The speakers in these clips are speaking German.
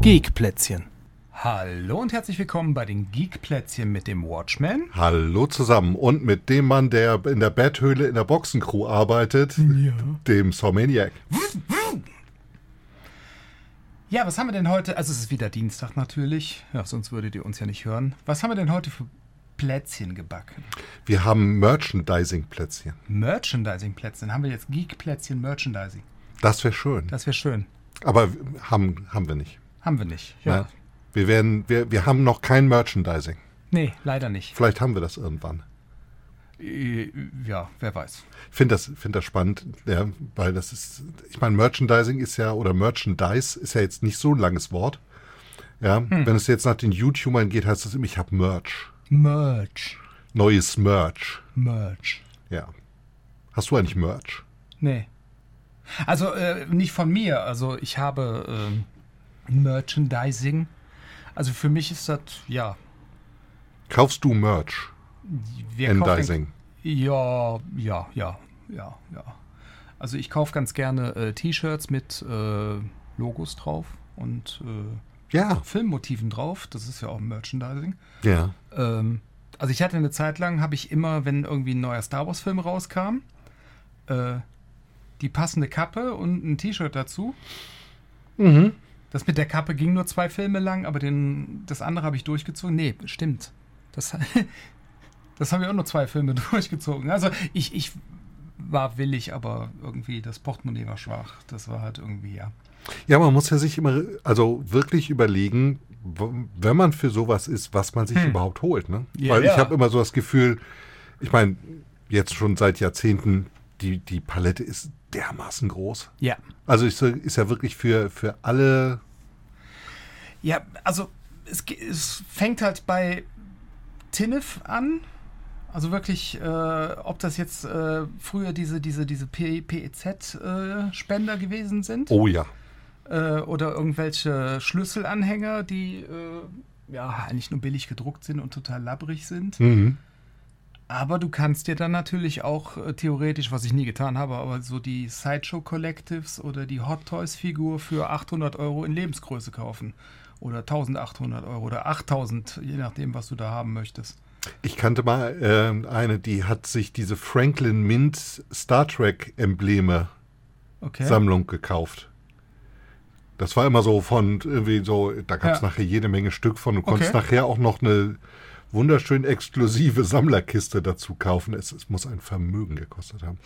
Geekplätzchen. Hallo und herzlich willkommen bei den Geekplätzchen mit dem Watchman. Hallo zusammen und mit dem Mann, der in der Betthöhle in der Boxencrew arbeitet, dem Somaniac. Ja, was haben wir denn heute? Also es ist wieder Dienstag natürlich, ja, sonst würdet ihr uns ja nicht hören. Was haben wir denn heute für Plätzchen gebacken? Wir haben Merchandising-Plätzchen. Merchandising-Plätzchen? Haben wir jetzt Geekplätzchen Merchandising? Das wäre schön. Das wäre schön. Aber haben wir nicht. Haben wir nicht, ja. Nein. Wir haben noch kein Merchandising. Nee, leider nicht. Vielleicht haben wir das irgendwann. Ja, wer weiß. Ich finde das spannend, ja, weil das ist, ich meine, Merchandising ist ja, oder Merchandise ist ja jetzt nicht so ein langes Wort. Ja, wenn es jetzt nach den YouTubern geht, heißt es immer, ich habe Merch. Merch. Neues Merch. Merch. Ja. Hast du eigentlich Merch? Nee. Also nicht von mir. Also ich habe Merchandising. Also für mich ist das, ja. Kaufst du Merch? Merchandising. Ja. Also ich kaufe ganz gerne T-Shirts mit Logos drauf und Filmmotiven drauf. Das ist ja auch Merchandising. Ja. Also ich hatte eine Zeit lang, habe ich immer, wenn irgendwie ein neuer Star Wars Film rauskam, die passende Kappe und ein T-Shirt dazu. Mhm. Das mit der Kappe ging nur 2 Filme lang, aber das andere habe ich durchgezogen. Nee, stimmt. Das haben wir auch nur 2 Filme durchgezogen. Also ich war willig, aber irgendwie das Portemonnaie war schwach. Das war halt irgendwie, ja. Ja, man muss ja sich immer, also wirklich überlegen, wenn man für sowas ist, was man sich überhaupt holt. Ne? Ja, Weil ja. ich habe immer so das Gefühl, ich meine, jetzt schon seit Jahrzehnten, die Palette ist dermaßen groß. Ja. Also ist ja wirklich für alle. Ja, also es fängt halt bei Tinnef an. Also wirklich, ob das jetzt früher diese PEZ-Spender gewesen sind. Oh ja. Oder irgendwelche Schlüsselanhänger, die eigentlich nur billig gedruckt sind und total labbrig sind. Mhm. Aber du kannst dir dann natürlich auch theoretisch, was ich nie getan habe, aber so die Sideshow Collectives oder die Hot Toys Figur für 800 € in Lebensgröße kaufen. Oder 1800 € oder 8000, je nachdem, was du da haben möchtest. Ich kannte mal eine, die hat sich diese Franklin Mint Star Trek Embleme Sammlung gekauft. Das war immer so von irgendwie so, da gab es nachher jede Menge Stück von. Du konntest nachher auch noch eine wunderschön exklusive Sammlerkiste dazu kaufen. Es muss ein Vermögen gekostet haben.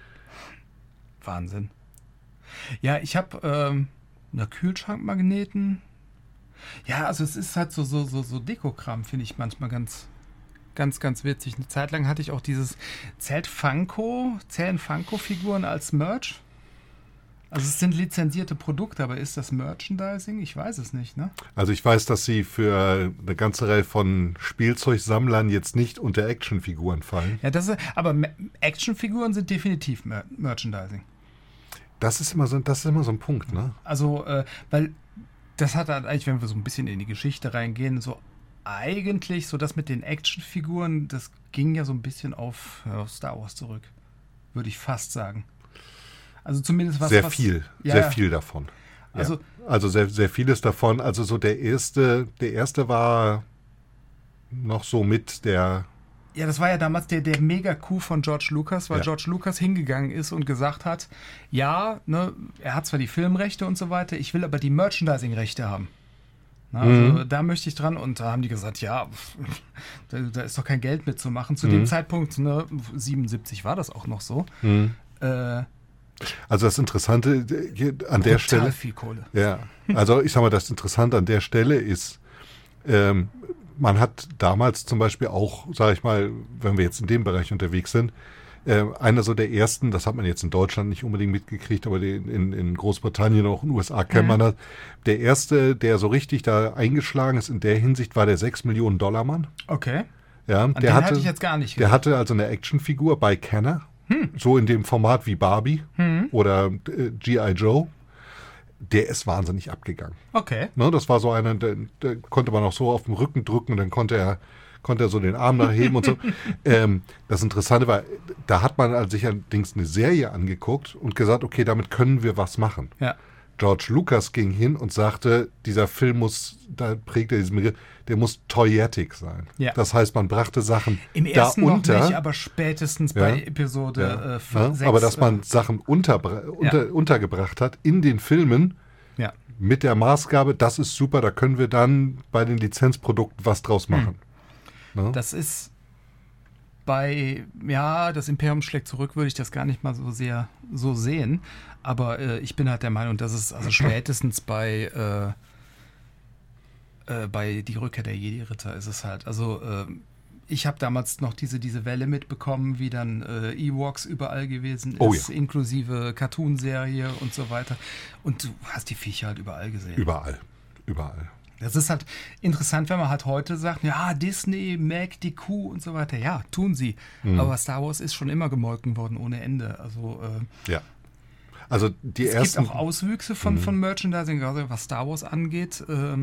Wahnsinn. Ja, ich habe Kühlschrankmagneten. Ja, also es ist halt so Dekokram, finde ich manchmal ganz witzig. Eine Zeit lang hatte ich auch zählen Funko-Figuren als Merch. Also es sind lizenzierte Produkte, aber ist das Merchandising? Ich weiß es nicht, ne? Also ich weiß, dass sie für eine ganze Reihe von Spielzeugsammlern jetzt nicht unter Actionfiguren fallen. Ja, aber Actionfiguren sind definitiv Merchandising. Das ist immer so ein Punkt, ne? Also, weil das hat halt eigentlich, wenn wir so ein bisschen in die Geschichte reingehen, so eigentlich so das mit den Actionfiguren, das ging ja so ein bisschen auf Star Wars zurück, würde ich fast sagen. Also zumindest sehr viel davon. Ja. Also sehr, sehr vieles davon. Also so der erste war noch so mit der. Ja, das war ja damals der Mega-Coup von George Lucas, weil George Lucas hingegangen ist und gesagt hat, er hat zwar die Filmrechte und so weiter, ich will aber die Merchandising-Rechte haben. Also da möchte ich dran, und da haben die gesagt, ja, da ist doch kein Geld mitzumachen. Zu dem Zeitpunkt, 77 war das auch noch so. Also das Interessante an der Stelle. Total viel Kohle. Ja, also ich sag mal, das Interessante an der Stelle ist, man hat damals zum Beispiel auch, sage ich mal, wenn wir jetzt in dem Bereich unterwegs sind, einer so der ersten, das hat man jetzt in Deutschland nicht unbedingt mitgekriegt, aber in Großbritannien und auch in den USA kennt man das. Der erste, der so richtig da eingeschlagen ist in der Hinsicht, war der $6 Millionen Mann. Okay. Ja, den hatte ich jetzt gar nicht gesehen. Der hatte also eine Actionfigur bei Kenner, so in dem Format wie Barbie oder G.I. Joe. Der ist wahnsinnig abgegangen. Okay. Ne, das war so einer, der konnte man auch so auf dem Rücken drücken und dann konnte er so den Arm nach heben und so. Das Interessante war, da hat man sich allerdings eine Serie angeguckt und gesagt, okay, damit können wir was machen. Ja. George Lucas ging hin und sagte, dieser Film muss, da prägt er diesen Begriff, der muss toyetic sein. Ja. Das heißt, man brachte Sachen Im ersten da unter. noch nicht, aber spätestens bei Episode 6. Aber dass man Sachen untergebracht hat in den Filmen ja. mit der Maßgabe, das ist super, da können wir dann bei den Lizenzprodukten was draus machen. Ne? Das ist bei, das Imperium schlägt zurück, würde ich das gar nicht mal so sehr so sehen. Aber ich bin halt der Meinung, dass es also spätestens bei Die Rückkehr der Jedi-Ritter ist es halt. Also ich habe damals noch diese Welle mitbekommen, wie dann Ewoks überall gewesen ist, inklusive Cartoon-Serie und so weiter. Und du hast die Viecher halt überall gesehen. Überall. Das ist halt interessant, wenn man halt heute sagt, ja, Disney, Mac, die Kuh und so weiter. Ja, tun sie. Aber Star Wars ist schon immer gemolken worden ohne Ende. Also Also die es ersten. gibt auch Auswüchse von Merchandising, also was Star Wars angeht.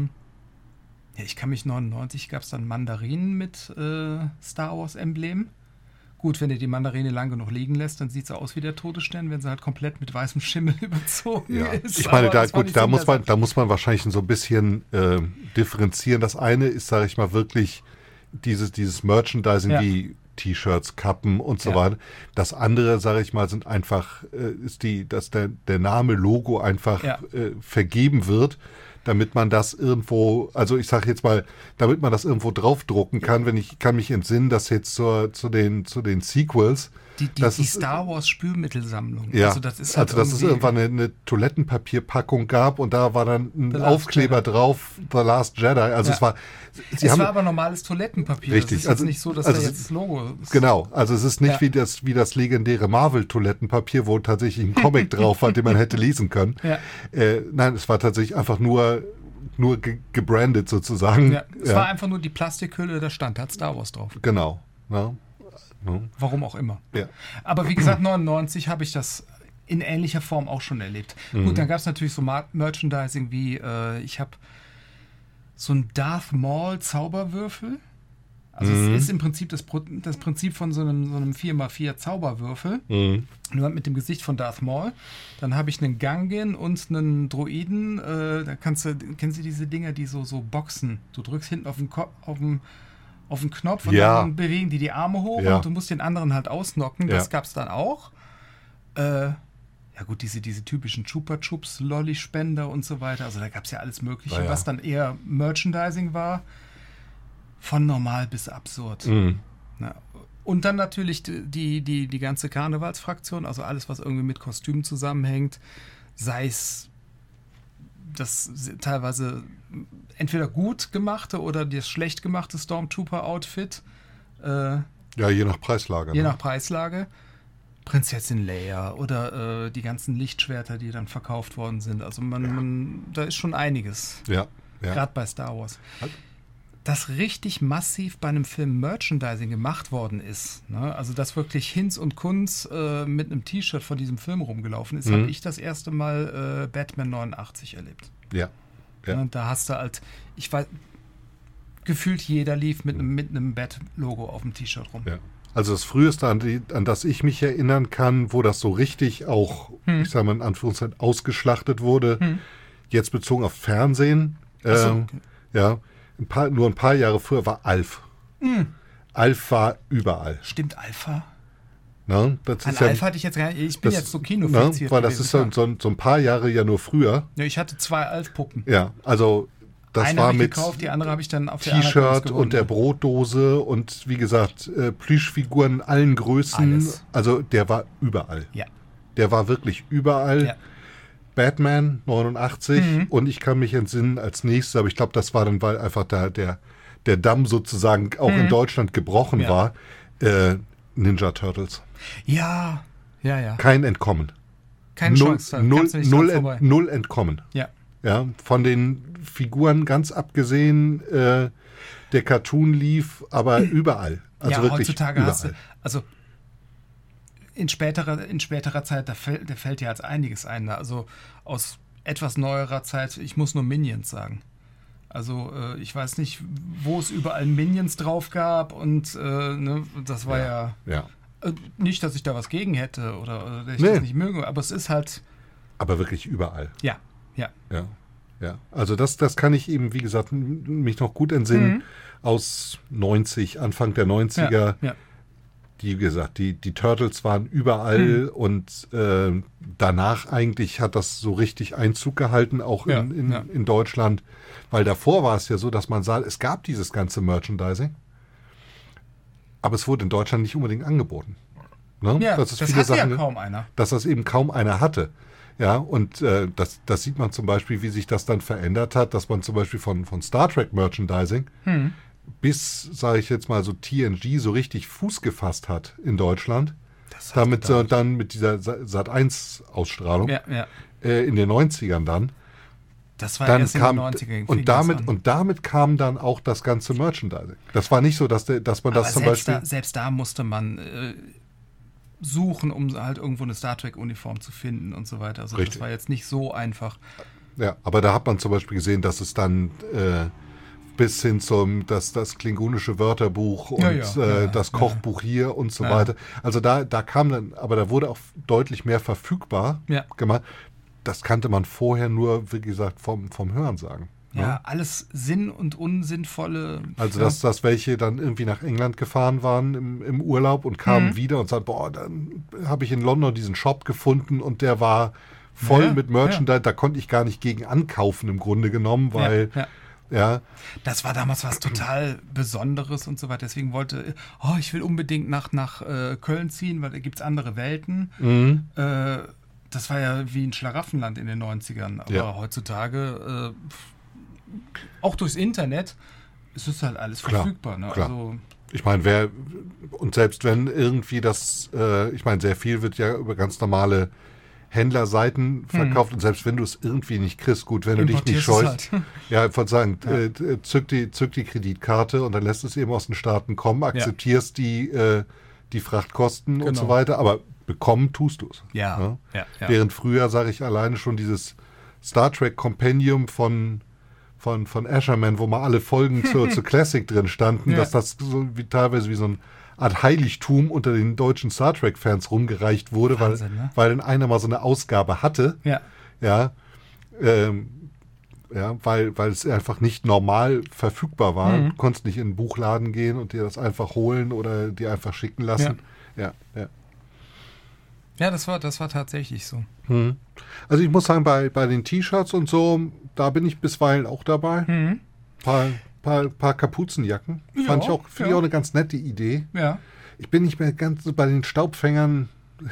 Ich kann mich 99 gab es dann Mandarinen mit Star Wars Emblem. Gut, wenn du die Mandarine lang genug liegen lässt, dann sieht sie aus wie der Todesstern, wenn sie halt komplett mit weißem Schimmel überzogen ist. Ich meine, da muss man wahrscheinlich so ein bisschen differenzieren. Das eine ist, sage ich mal, wirklich dieses Merchandising wie T-Shirts, Kappen und so weiter. Das andere, sage ich mal, sind einfach, dass der Name Logo einfach vergeben wird, damit man das irgendwo, also ich sage jetzt mal, damit man das irgendwo draufdrucken kann, ich kann mich entsinnen, dass jetzt zu den Sequels die Star Wars Spülmittelsammlung. Ja, also das ist halt dass es irgendwann eine Toilettenpapierpackung gab und da war dann ein Aufkleber drauf, The Last Jedi. Also es war aber normales Toilettenpapier. Richtig. Es ist jetzt nicht so, dass da jetzt das Logo ist. Genau, also es ist nicht wie das legendäre Marvel-Toilettenpapier, wo tatsächlich ein Comic drauf war, den man hätte lesen können. Ja. Nein, es war tatsächlich einfach nur gebrandet sozusagen. Ja, es war einfach nur die Plastikhülle, da stand halt Star Wars drauf. Genau. Ja. Warum auch immer. Ja. Aber wie gesagt, 99 habe ich das in ähnlicher Form auch schon erlebt. Gut, dann gab es natürlich so Merchandising wie, ich habe so ein Darth Maul Zauberwürfel. Also es ist im Prinzip das Prinzip von so einem 4x4 Zauberwürfel. Nur mit dem Gesicht von Darth Maul. Dann habe ich einen Gungan und einen Droiden. Da kennst du diese Dinger, die so boxen. Du drückst hinten auf den Knopf und dann bewegen die Arme hoch und du musst den anderen halt ausnocken. Das gab es dann auch. Ja gut, diese typischen Chupa Chups, Lolli-Spender und so weiter. Also da gab es ja alles Mögliche, was dann eher Merchandising war. Von normal bis absurd. Na, und dann natürlich die ganze Karnevalsfraktion, also alles, was irgendwie mit Kostümen zusammenhängt. Sei es das teilweise entweder gut gemachte oder das schlecht gemachte Stormtrooper-Outfit. Je nach Preislage. Je nach Preislage. Prinzessin Leia oder die ganzen Lichtschwerter, die dann verkauft worden sind. Also da ist schon einiges. Ja. Gerade bei Star Wars. Dass richtig massiv bei einem Film Merchandising gemacht worden ist, ne? Also dass wirklich Hinz und Kunz mit einem T-Shirt von diesem Film rumgelaufen ist, habe ich das erste Mal Batman 89 erlebt. Ja. Ne? Da hast du halt, ich weiß, gefühlt jeder lief mit einem Bat-Logo auf dem T-Shirt rum. Ja. Also das Früheste, an das ich mich erinnern kann, wo das so richtig auch, ich sage mal in Anführungszeichen, ausgeschlachtet wurde, jetzt bezogen auf Fernsehen, nur ein paar Jahre früher war Alf. Alf war überall. Stimmt, Alpha? Na, Alf hatte ich jetzt gar nicht. Ich bin jetzt so kinofiziert. Weil das ist so ein paar Jahre ja nur früher. Ja, ich hatte 2 Alf-Puppen. Ja, also das eine war ich mit gekauft, die andere habe ich dann auf T-Shirt und der Brotdose und wie gesagt, Plüschfiguren in allen Größen. Alles. Also der war überall. Ja. Der war wirklich überall. Ja. Batman 89 und ich kann mich entsinnen als nächstes, aber ich glaube, das war dann, weil einfach der Damm sozusagen auch in Deutschland gebrochen war, Ninja Turtles. Ja. Kein Entkommen. Keine Chance. Null Entkommen. Ja. Ja, von den Figuren ganz abgesehen, der Cartoon lief, aber überall. Also wirklich heutzutage überall. hast du, also in späterer Zeit, da fällt ja als einiges ein. Also aus etwas neuerer Zeit, ich muss nur Minions sagen. Also ich weiß nicht, wo es überall Minions drauf gab und das war ja nicht, dass ich da was gegen hätte oder dass ich das nicht möge, aber es ist halt... Aber wirklich überall. Ja. Ja. Ja. Also das kann ich eben, wie gesagt, mich noch gut entsinnen aus 90, Anfang der 90er. Ja. Die, wie gesagt, die Turtles waren überall und danach eigentlich hat das so richtig Einzug gehalten, auch in Deutschland. Weil davor war es ja so, dass man sah, es gab dieses ganze Merchandising, aber es wurde in Deutschland nicht unbedingt angeboten. Ne? Ja, das hatte Sachen, ja kaum einer. Dass das eben kaum einer hatte. Ja, und das sieht man zum Beispiel, wie sich das dann verändert hat, dass man zum Beispiel von Star Trek Merchandising bis, sage ich jetzt mal, so TNG so richtig Fuß gefasst hat in Deutschland. Damit dann mit dieser Sat.1-Ausstrahlung in den 90ern dann. Das war dann erst in den 90ern. Und damit kam dann auch das ganze Merchandising. Das war nicht so, dass man das zum Beispiel... Selbst da musste man suchen, um halt irgendwo eine Star Trek-Uniform zu finden und so weiter. Also das war jetzt nicht so einfach. Ja, aber da hat man zum Beispiel gesehen, dass es dann bis hin zum das klingonische Wörterbuch und das Kochbuch hier und so weiter. Also da kam dann, aber da wurde auch deutlich mehr verfügbar gemacht. Das kannte man vorher nur, wie gesagt, vom Hörensagen. Ja, alles Sinn- und unsinnvolle... Also, dass welche dann irgendwie nach England gefahren waren im Urlaub und kamen wieder und sagten, boah, dann habe ich in London diesen Shop gefunden und der war voll mit Merchandise, da konnte ich gar nicht gegen ankaufen im Grunde genommen, weil... Ja. Das war damals was total Besonderes und so weiter. Deswegen ich will unbedingt nach Köln ziehen, weil da gibt es andere Welten. Das war ja wie ein Schlaraffenland in den 90ern. Aber heutzutage, auch durchs Internet, ist es halt alles verfügbar. Ne? Klar. Also, ich meine, und selbst wenn irgendwie ich meine, sehr viel wird ja über ganz normale Händlerseiten verkauft und selbst wenn du es irgendwie nicht kriegst, gut, wenn du dich nicht scheust, ich wollte sagen, zück die Kreditkarte und dann lässt es eben aus den Staaten kommen, akzeptierst die Frachtkosten und so weiter, aber bekommen tust du es. Ja. Während früher, sage ich, alleine schon dieses Star Trek Compendium von Asherman, wo mal alle Folgen zur Classic drin standen, dass das so teilweise wie so eine Art Heiligtum unter den deutschen Star Trek-Fans rumgereicht wurde, Wahnsinn, weil dann einer mal so eine Ausgabe hatte. Weil es einfach nicht normal verfügbar war. Du konntest nicht in einen Buchladen gehen und dir das einfach holen oder dir einfach schicken lassen. Ja, das war tatsächlich so. Also ich muss sagen, bei den T-Shirts und so, da bin ich bisweilen auch dabei. Paar Kapuzenjacken. Finde ich auch eine ganz nette Idee. Ja. Ich bin nicht mehr ganz so bei den Staubfängern.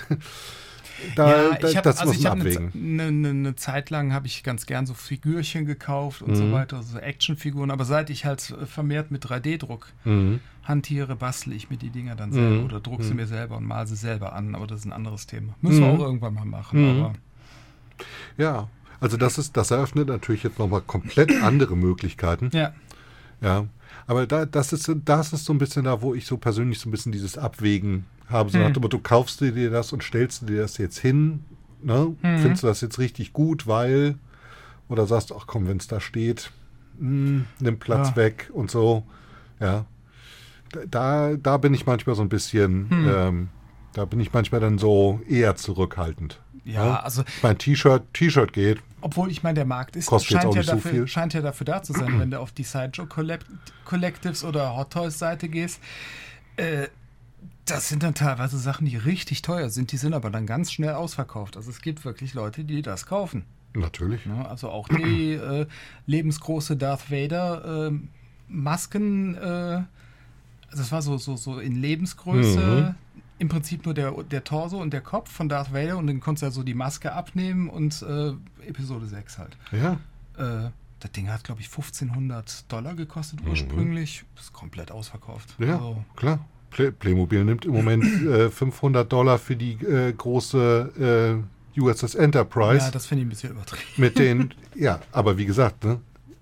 Ich habe eine Zeit lang habe ich ganz gern so Figürchen gekauft und so weiter, so Actionfiguren. Aber seit ich halt vermehrt mit 3D-Druck hantiere, bastle ich mir die Dinger dann selber oder drucke sie mir selber und male sie selber an. Aber das ist ein anderes Thema. Müssen wir auch irgendwann mal machen. Aber ja, also das eröffnet natürlich jetzt nochmal komplett andere Möglichkeiten. Ja, aber das ist so ein bisschen da, wo ich so persönlich so ein bisschen dieses Abwägen habe. So nach dem Motto, kaufst du dir das und stellst du dir das jetzt hin? Ne? Findest du das jetzt richtig gut, weil... Oder sagst du, ach komm, wenn es da steht, nimm Platz weg und so. Ja, da bin ich manchmal so ein bisschen... da bin ich manchmal dann so eher zurückhaltend. Ja, also... Mein T-Shirt geht. Obwohl, ich meine, der Markt scheint ja dafür da zu sein, wenn du auf die Sideshow Collectives oder Hot Toys Seite gehst. Das sind dann teilweise Sachen, die richtig teuer sind. Die sind aber dann ganz schnell ausverkauft. Also es gibt wirklich Leute, die das kaufen. Natürlich. Ja, also auch die lebensgroße Darth Vader Masken. Das war so in Lebensgröße. Im Prinzip nur der Torso und der Kopf von Darth Vader und dann konntest du ja so die Maske abnehmen und Episode 6 halt. Ja. Das Ding hat, glaube ich, $1,500 gekostet ursprünglich. Ist komplett ausverkauft. Ja, also, klar. Playmobil nimmt im Moment $500 für die große USS Enterprise. Ja, das finde ich ein bisschen übertrieben. Aber wie gesagt, ne?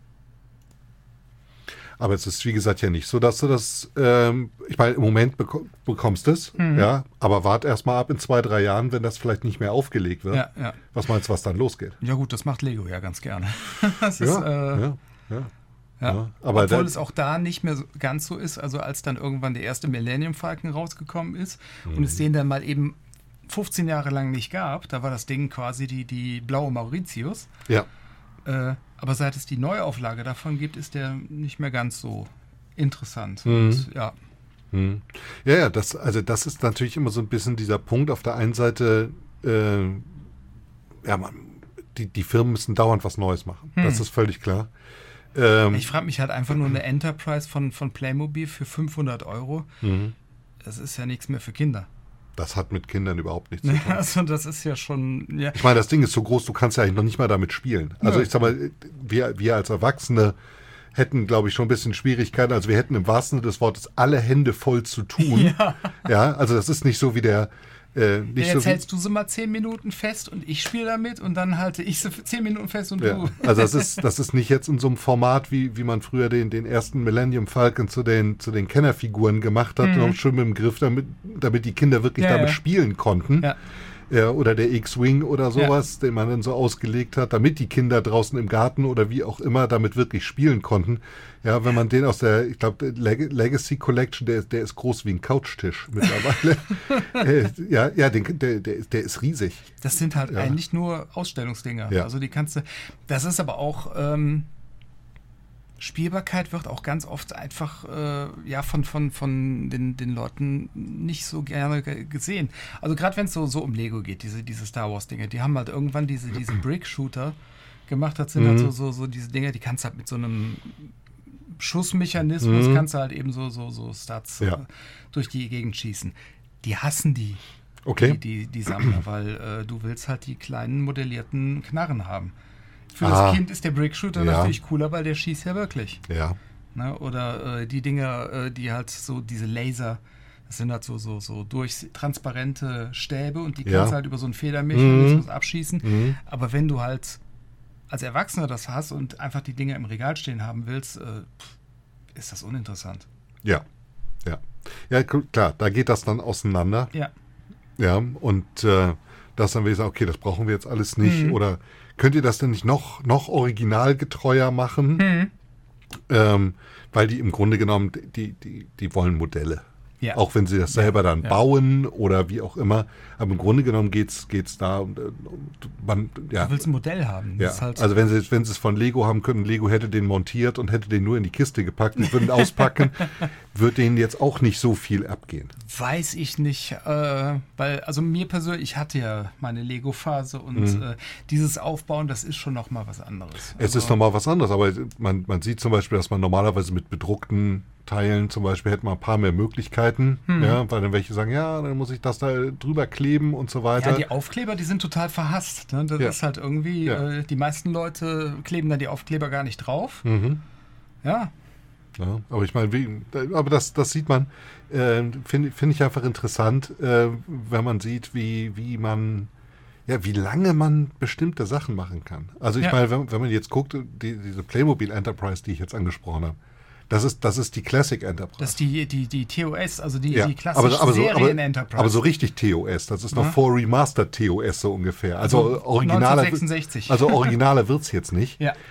Aber es ist, wie gesagt, ja nicht so, dass du das, ich meine, im Moment bekommst du es, aber wart erst mal ab in 2-3 Jahren, wenn das vielleicht nicht mehr aufgelegt wird. Ja. Was meinst du, was dann losgeht? Ja gut, das macht Lego ja ganz gerne. Aber obwohl es auch da nicht mehr ganz so ist, also als dann irgendwann der erste Millennium Falcon rausgekommen ist und es den dann mal eben 15 Jahre lang nicht gab, da war das Ding quasi die blaue Mauritius. Ja. Aber seit es die Neuauflage davon gibt, ist der nicht mehr ganz so interessant. Mhm. Und, ja. Ja, das ist natürlich immer so ein bisschen dieser Punkt. Auf der einen Seite, die Firmen müssen dauernd was Neues machen. Das ist völlig klar. Ich frage mich halt einfach nur eine Enterprise von Playmobil für 500 €. Das ist ja nichts mehr für Kinder. Das hat mit Kindern überhaupt nichts zu tun. Also das ist ja schon... Ja. Ich meine, das Ding ist so groß, du kannst ja eigentlich noch nicht mal damit spielen. Also ich sag mal, wir als Erwachsene hätten, glaube ich, schon ein bisschen Schwierigkeiten. Also wir hätten im wahrsten Sinne des Wortes alle Hände voll zu tun. Ja, also das ist nicht so wie der... Jetzt hältst du sie mal 10 Minuten fest und ich spiele damit und dann halte ich sie für 10 Minuten fest und du. Also das ist nicht jetzt in so einem Format, wie man früher den ersten Millennium Falcon zu den Kennerfiguren gemacht hat, noch schön mit dem Griff, damit die Kinder wirklich damit spielen konnten. Ja. Oder der X-Wing oder sowas, den man dann so ausgelegt hat, damit die Kinder draußen im Garten oder wie auch immer damit wirklich spielen konnten. Ja, wenn man den aus der, ich glaube, Legacy Collection, der ist groß wie ein Couchtisch mittlerweile. Der ist riesig. Das sind halt eigentlich nur Ausstellungsdinger. Ja. Also die kannst du, das ist aber auch, Spielbarkeit wird auch ganz oft einfach von den Leuten nicht so gerne gesehen. Also gerade wenn es so um Lego geht, diese Star Wars Dinge, die haben halt irgendwann diese Brick-Shooter gemacht, das sind halt so diese Dinge, die kannst du halt mit so einem Schussmechanismus kannst du halt eben so Stats durch die Gegend schießen. Die hassen die Sammler, weil du willst halt die kleinen modellierten Knarren haben. Für das Kind ist der Brick-Shooter natürlich cooler, weil der schießt ja wirklich. Ja. Ne? Oder die Dinger, die halt so diese Laser, das sind halt so transparente Stäbe und die kannst du halt über so einen Federmechanismus abschießen. Aber wenn du halt als Erwachsener das hast und einfach die Dinger im Regal stehen haben willst, ist das uninteressant. Ja, klar, da geht das dann auseinander. Ja. Ja, und das dann wieder sagen, okay, das brauchen wir jetzt alles nicht. Oder könnt ihr das denn nicht noch originalgetreuer machen? Weil die im Grunde genommen, die wollen Modelle. Ja. Auch wenn sie das selber dann bauen oder wie auch immer. Aber im Grunde genommen geht's da. Du willst ein Modell haben. Ja. Halt also wenn sie es von Lego haben können, Lego hätte den montiert und hätte den nur in die Kiste gepackt und würden auspacken, wird denen jetzt auch nicht so viel abgehen. Weiß ich nicht. Weil, also mir persönlich, ich hatte ja meine Lego-Phase und dieses Aufbauen, das ist schon nochmal was anderes. Es ist nochmal was anderes, aber man sieht zum Beispiel, dass man normalerweise mit bedruckten Teilen zum Beispiel hätte man ein paar mehr Möglichkeiten, weil dann welche sagen, dann muss ich das da drüber kleben und so weiter. Ja, die Aufkleber, die sind total verhasst. Ne? Das ist halt irgendwie, die meisten Leute kleben da die Aufkleber gar nicht drauf. Ja, aber ich meine, aber das sieht man, finde ich einfach interessant, wenn man sieht, wie lange man bestimmte Sachen machen kann. Also ich meine, wenn man jetzt guckt, diese Playmobil Enterprise, die ich jetzt angesprochen habe, das ist die Classic Enterprise. Das ist die TOS, also die klassische Serien-Enterprise. Aber so richtig TOS, das ist noch vor Remastered TOS so ungefähr. Also originaler 1966. Also originaler wird es jetzt nicht. Ja.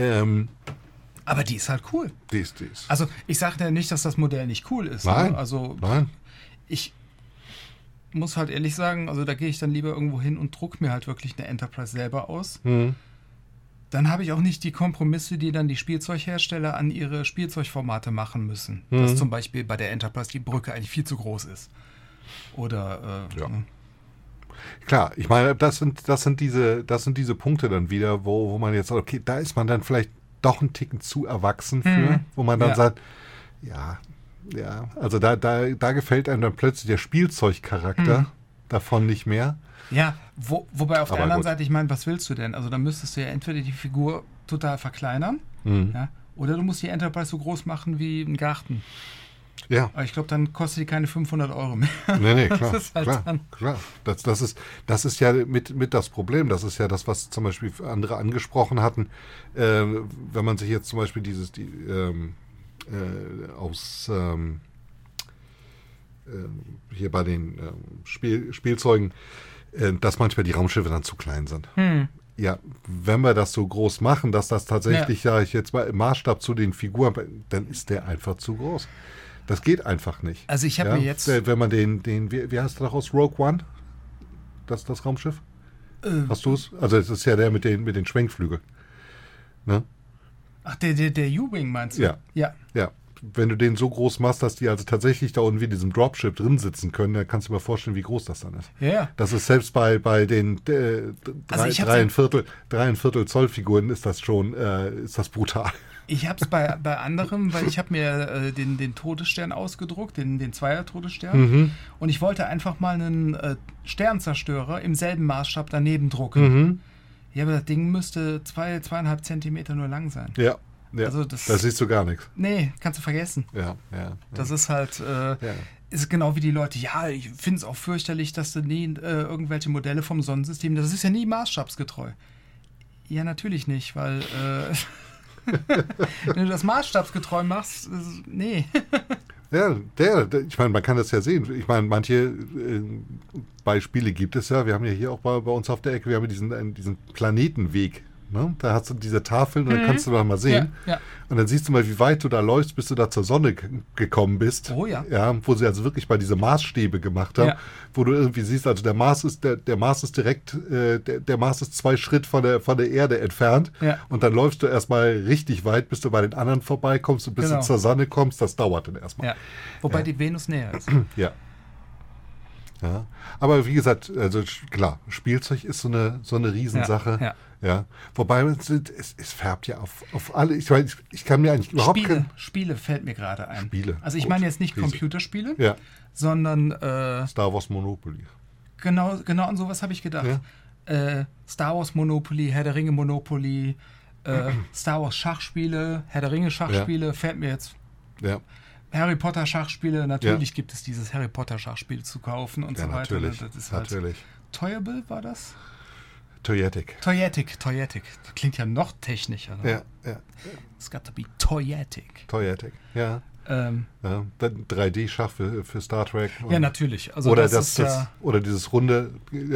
Aber die ist halt cool. Die ist. Also ich sage ja nicht, dass das Modell nicht cool ist. Nein, ne? Also nein. Ich muss halt ehrlich sagen, also da gehe ich dann lieber irgendwo hin und druck mir halt wirklich eine Enterprise selber aus. Dann habe ich auch nicht die Kompromisse, die dann die Spielzeughersteller an ihre Spielzeugformate machen müssen. Dass zum Beispiel bei der Enterprise die Brücke eigentlich viel zu groß ist. Oder Klar, ich meine, das sind diese Punkte dann wieder, wo man jetzt sagt, okay, da ist man dann vielleicht doch einen Ticken zu erwachsen für, wo man dann sagt, also da gefällt einem dann plötzlich der Spielzeugcharakter davon nicht mehr. Ja, wobei auf der anderen Seite, ich meine, was willst du denn? Also dann müsstest du ja entweder die Figur total verkleinern, oder du musst die Enterprise so groß machen wie ein Garten. Ja. Aber ich glaube, dann kostet die keine 500 € mehr. Nee, klar. Das ist halt klar. Das ist ja mit das Problem. Das ist ja das, was zum Beispiel andere angesprochen hatten. Wenn man sich jetzt zum Beispiel hier bei den Spielzeugen, dass manchmal die Raumschiffe dann zu klein sind. Ja, wenn wir das so groß machen, dass das tatsächlich, sage ich jetzt mal, im Maßstab zu den Figuren, dann ist der einfach zu groß. Das geht einfach nicht. Also ich habe mir jetzt... Wenn man wie heißt der noch aus Rogue One? Das Raumschiff? Hast du es? Also es ist ja der mit den Schwenkflügeln. Ne? Ach, der U-Wing meinst du? Ja. Ja. Wenn du den so groß machst, dass die also tatsächlich da unten wie in diesem Dropship drin sitzen können, dann kannst du dir mal vorstellen, wie groß das dann ist. Ja. Das ist selbst bei den 3,25 Zoll-Figuren ist das schon ist das brutal. Ich habe es bei anderem, weil ich habe mir den Todesstern ausgedruckt, den Zweier-Todesstern. Und ich wollte einfach mal einen Sternzerstörer im selben Maßstab daneben drucken. Ja, aber das Ding müsste 2,5 Zentimeter nur lang sein. Ja. Also da siehst du gar nichts. Nee, kannst du vergessen. Ja. Das ist halt, ist genau wie die Leute, ja, ich finde es auch fürchterlich, dass du nie irgendwelche Modelle vom Sonnensystem, das ist ja nie maßstabsgetreu. Ja, natürlich nicht, weil wenn du das maßstabsgetreu machst, nee. Ja, ich meine, man kann das ja sehen. Ich meine, manche Beispiele gibt es ja. Wir haben ja hier auch bei uns auf der Ecke, wir haben diesen Planetenweg. Ne? Da hast du diese Tafeln und dann kannst du mal sehen. Ja. Und dann siehst du mal, wie weit du da läufst, bis du da zur Sonne gekommen bist. Oh ja. Ja, wo sie also wirklich mal diese Maßstäbe gemacht haben, wo du irgendwie siehst, also der Mars ist direkt, der Mars ist 2 Schritt von der Erde entfernt. Ja. Und dann läufst du erstmal richtig weit, bis du bei den anderen vorbeikommst und bis du zur Sonne kommst. Das dauert dann erstmal. Ja. Wobei die Venus näher ist. Ja. Ja. Aber wie gesagt, also klar, Spielzeug ist so eine Riesensache. Ja. Wobei es färbt ja auf alle. Ich meine, ich kann mir eigentlich überhaupt Spiele fällt mir gerade ein. Spiele. Also ich meine jetzt nicht Computerspiele, sondern Star Wars Monopoly. Genau an sowas habe ich gedacht. Ja. Star Wars Monopoly, Herr der Ringe Monopoly, Star Wars Schachspiele, Herr der Ringe Schachspiele, fällt mir jetzt. Ja. Harry Potter Schachspiele, natürlich gibt es dieses Harry Potter Schachspiel zu kaufen und so weiter. Natürlich, das ist natürlich. Toyable war das? Toyetic. Das klingt ja noch technischer. Ne? Ja. It's got to be Toyetic. Toyetic, ja. Dann 3D-Schach für Star Trek. Ja, natürlich. Also oder oder dieses runde,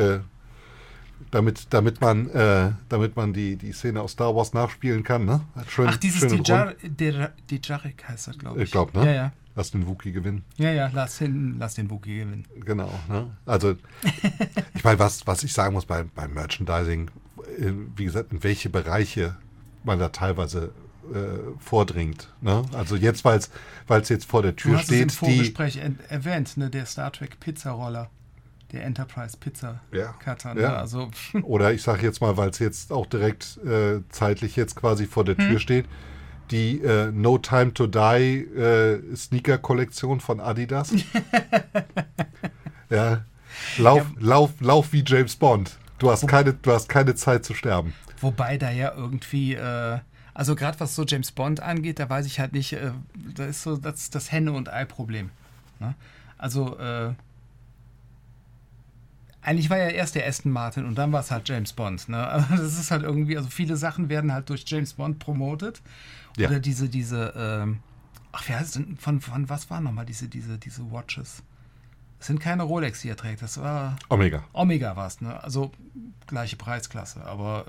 damit man die Szene aus Star Wars nachspielen kann, ne? Ach, dieses Dejarik heißt das, glaube ich. Ich glaube, ne? Ja. Lass den Wookie gewinnen. Ja, lass den Wookie gewinnen. Genau, ne? Also, ich meine, was ich sagen muss beim Merchandising, wie gesagt, in welche Bereiche man da teilweise vordringt. Ne? Also jetzt, weil es jetzt vor der Tür steht. Du hast es im Vorgespräch erwähnt, ne? Der Star Trek Pizza-Roller. Der Enterprise Pizza Cutter. Ne? Also. Oder ich sage jetzt mal, weil es jetzt auch direkt zeitlich jetzt quasi vor der Tür steht, die No Time to Die Sneaker-Kollektion von Adidas. Ja. Lauf wie James Bond. Du hast keine Zeit zu sterben. Wobei da ja irgendwie, also gerade was so James Bond angeht, da weiß ich halt nicht, da ist so das Henne- und Ei-Problem. Ne? Also, eigentlich war ja erst der Aston Martin und dann war es halt James Bond. Ne? Also das ist halt irgendwie, also viele Sachen werden halt durch James Bond promotet. Ja. Oder diese, wie heißt es, von was waren nochmal diese Watches? Es sind keine Rolex, die er trägt, das war Omega war es, ne? Also gleiche Preisklasse, aber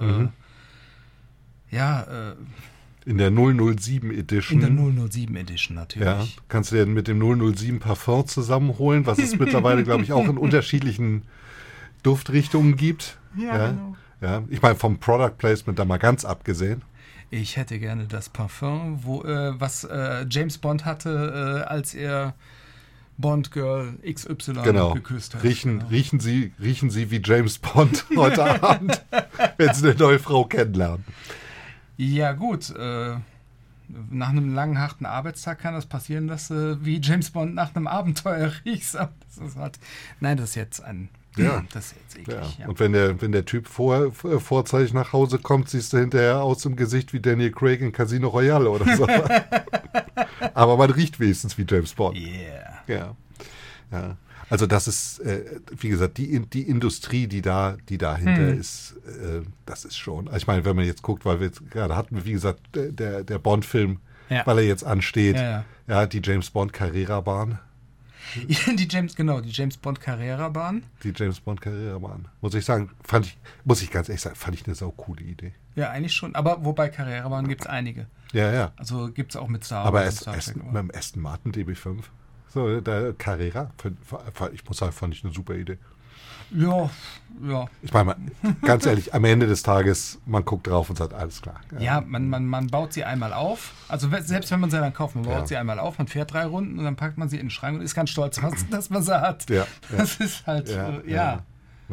in der 007 Edition. In der 007 Edition natürlich. Ja, kannst du dir mit dem 007 Parfum zusammenholen, was es mittlerweile, glaube ich, auch in unterschiedlichen Duftrichtungen gibt. Ja, genau. Ja, ich meine, vom Product Placement da mal ganz abgesehen. Ich hätte gerne das Parfum, was James Bond hatte, als er Bond Girl XY geküsst hat. Riechen Sie wie James Bond heute Abend, wenn Sie eine neue Frau kennenlernen. Ja gut, nach einem langen, harten Arbeitstag kann das passieren, dass du wie James Bond nach einem Abenteuer riechst. Das ist halt, das ist jetzt das ist jetzt eklig. Ja. Und wenn der Typ vorzeitig nach Hause kommt, siehst du hinterher aus im Gesicht wie Daniel Craig in Casino Royale oder so. Aber man riecht wenigstens wie James Bond. Yeah. Ja. Also das ist, wie gesagt, die Industrie, die dahinter ist, das ist schon. Ich meine, wenn man jetzt guckt, weil wir jetzt gerade hatten, wie gesagt, der Bond-Film, weil er jetzt ansteht, die James Bond Carrera-Bahn. Die James Bond Carrera-Bahn. Die James Bond Carrera-Bahn. Muss ich sagen, fand ich eine saukoole Idee. Ja, eigentlich schon. Aber wobei Carrera-Bahn gibt es einige. Ja. Also gibt es auch mit Star Wars. Aber mit dem Aston Martin DB5. So, der Carrera, ich muss sagen, fand ich eine super Idee. Ja. Ich meine, ganz ehrlich, am Ende des Tages, man guckt drauf und sagt, alles klar. Ja, man baut sie einmal auf. Also selbst wenn man sie dann kauft, man baut sie einmal auf, man fährt 3 Runden und dann packt man sie in den Schrank und ist ganz stolz, dass man sie hat. Ja, das ist halt, Ja.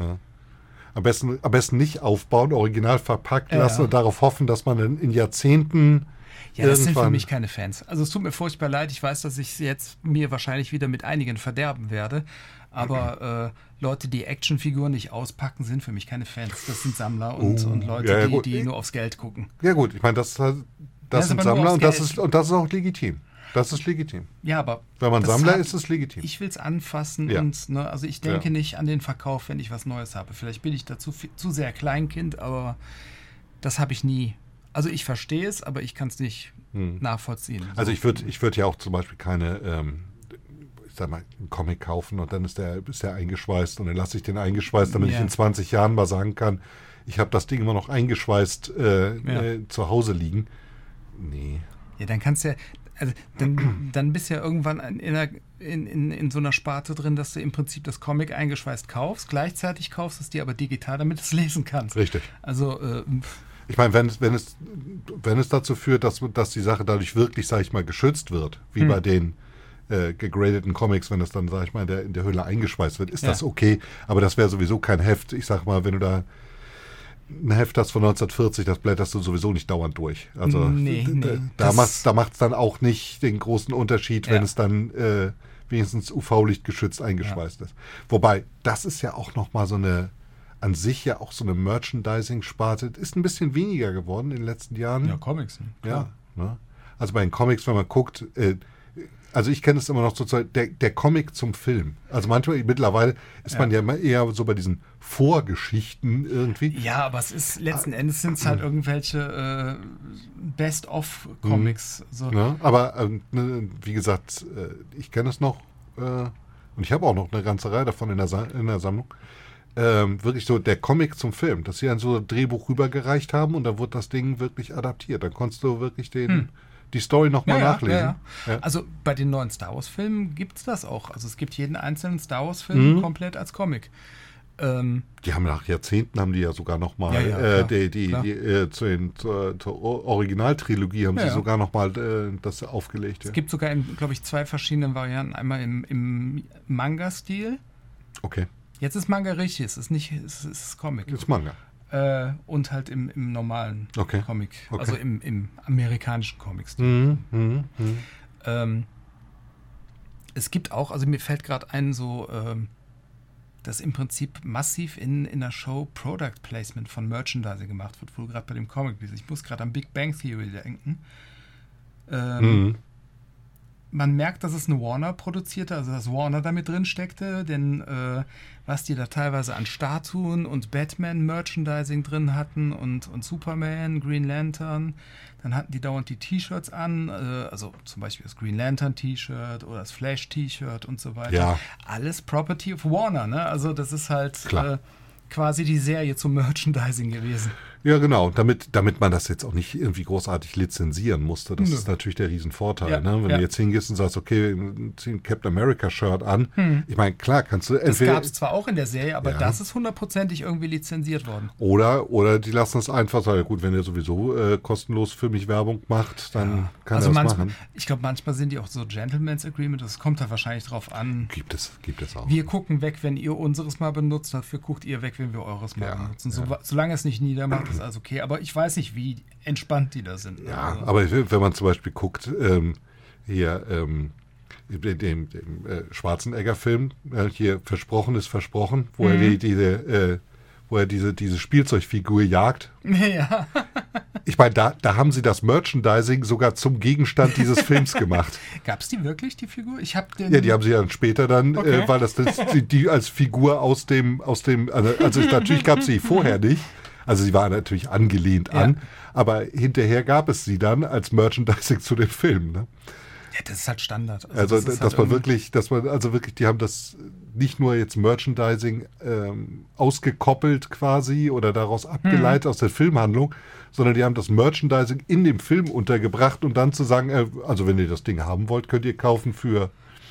Am besten nicht aufbauen, original verpackt lassen und darauf hoffen, dass man in Jahrzehnten das sind für mich keine Fans. Also es tut mir furchtbar leid. Ich weiß, dass ich jetzt mir wahrscheinlich wieder mit einigen verderben werde. Aber Leute, die Actionfiguren nicht auspacken, sind für mich keine Fans. Das sind Sammler und Leute, die nur aufs Geld gucken. Ja gut, ich meine, das sind Sammler und das ist auch legitim. Das ist legitim. Ja, aber wenn man Sammler ist, ist es legitim. Ich will es anfassen und also ich denke nicht an den Verkauf, wenn ich was Neues habe. Vielleicht bin ich dazu zu sehr Kleinkind, aber das habe ich nie. Also ich verstehe es, aber ich kann es nicht nachvollziehen. Also ich würd ja auch zum Beispiel keine, ich sag mal, einen Comic kaufen und dann ist der eingeschweißt und dann lasse ich den eingeschweißt, damit ich in 20 Jahren mal sagen kann, ich habe das Ding immer noch eingeschweißt zu Hause liegen. Nee. Ja, dann kannst du ja, also dann bist du ja irgendwann in so einer Sparte drin, dass du im Prinzip das Comic eingeschweißt kaufst, gleichzeitig kaufst es dir aber digital, damit du es lesen kannst. Richtig. Also ich meine, wenn es dazu führt, dass die Sache dadurch wirklich, sag ich mal, geschützt wird, wie bei den gegradeten Comics, wenn das dann, sag ich mal, in der Hülle eingeschweißt wird, ist das okay. Aber das wäre sowieso kein Heft. Ich sag mal, wenn du da ein Heft hast von 1940, das blätterst du sowieso nicht dauernd durch. Also da macht es dann auch nicht den großen Unterschied, wenn es dann wenigstens UV-Licht geschützt eingeschweißt ist. Wobei, das ist ja auch nochmal so eine an sich ja auch so eine Merchandising-Sparte. Ist ein bisschen weniger geworden in den letzten Jahren. Ja, Comics. Ja, ne? Also bei den Comics, wenn man guckt, also ich kenne es immer noch so, der Comic zum Film. Also mittlerweile ist man ja immer eher so bei diesen Vorgeschichten irgendwie. Ja, aber es ist letzten Endes sind es halt irgendwelche Best-of-Comics. So. Ja, aber wie gesagt, ich kenne es noch und ich habe auch noch eine ganze Reihe davon in der Sammlung. Wirklich so der Comic zum Film, dass sie dann so ein Drehbuch rübergereicht haben und dann wurde das Ding wirklich adaptiert. Dann konntest du wirklich die Story nochmal nachlesen. Ja. Also bei den neuen Star Wars-Filmen gibt es das auch. Also es gibt jeden einzelnen Star Wars-Film komplett als Comic. Die haben nach Jahrzehnten haben die ja sogar nochmal zur Originaltrilogie haben sie sogar nochmal das aufgelegt. Es gibt sogar, glaube ich, 2 verschiedene Varianten. Einmal im Manga-Stil. Okay. Jetzt ist Manga richtig, es ist Comic. Es ist Manga. Und halt im normalen Comic, Okay. also im amerikanischen Comic-Stil. Es gibt auch, also mir fällt gerade ein, so, dass im Prinzip massiv in der Show Product Placement von Merchandising gemacht wird, wo du gerade bei dem Comic bist. Ich muss gerade an Big Bang Theory denken. Man merkt, dass es eine Warner produzierte, also dass Warner da mit drin steckte, denn was die da teilweise an Statuen und Batman-Merchandising drin hatten und Superman, Green Lantern, dann hatten die dauernd die T-Shirts an, also zum Beispiel das Green Lantern-T-Shirt oder das Flash-T-Shirt und so weiter. Ja. Alles Property of Warner, ne? Also das ist halt quasi die Serie zum Merchandising gewesen. Ja, genau. Damit man das jetzt auch nicht irgendwie großartig lizenzieren musste. Das ist natürlich der Riesenvorteil. Ja, ne? Wenn du jetzt hingehst und sagst, okay, zieh ein Captain America-Shirt an. Ich meine, klar, kannst du entweder... Das gab es zwar auch in der Serie, aber das ist 100%ig irgendwie lizenziert worden. Oder die lassen es einfach sagen, gut, wenn ihr sowieso kostenlos für mich Werbung macht, dann kann er das machen. Ich glaube, manchmal sind die auch so Gentleman's Agreement, das kommt da wahrscheinlich drauf an. Gibt es auch. Wir gucken weg, wenn ihr unseres mal benutzt, dafür guckt ihr weg, wenn wir eures mal benutzen. Solange es nicht niedermacht, ist alles okay. Aber ich weiß nicht, wie entspannt die da sind. Ja, also. Aber wenn man zum Beispiel guckt, hier dem Schwarzenegger-Film, hier Versprochen ist versprochen, wo er diese Spielzeugfigur jagt. Ja. Ich meine, da haben sie das Merchandising sogar zum Gegenstand dieses Films gemacht. Gab es die wirklich, die Figur? Die haben sie ja dann später weil das die als Figur aus dem also natürlich gab es sie vorher nicht. Also sie war natürlich angelehnt an, aber hinterher gab es sie dann als Merchandising zu dem Film. Ne? Ja, das ist halt Standard. Also dass man wirklich, die haben das nicht nur jetzt Merchandising ausgekoppelt quasi oder daraus abgeleitet aus der Filmhandlung, sondern die haben das Merchandising in dem Film untergebracht und dann zu sagen, also wenn ihr das Ding haben wollt, könnt ihr kaufen für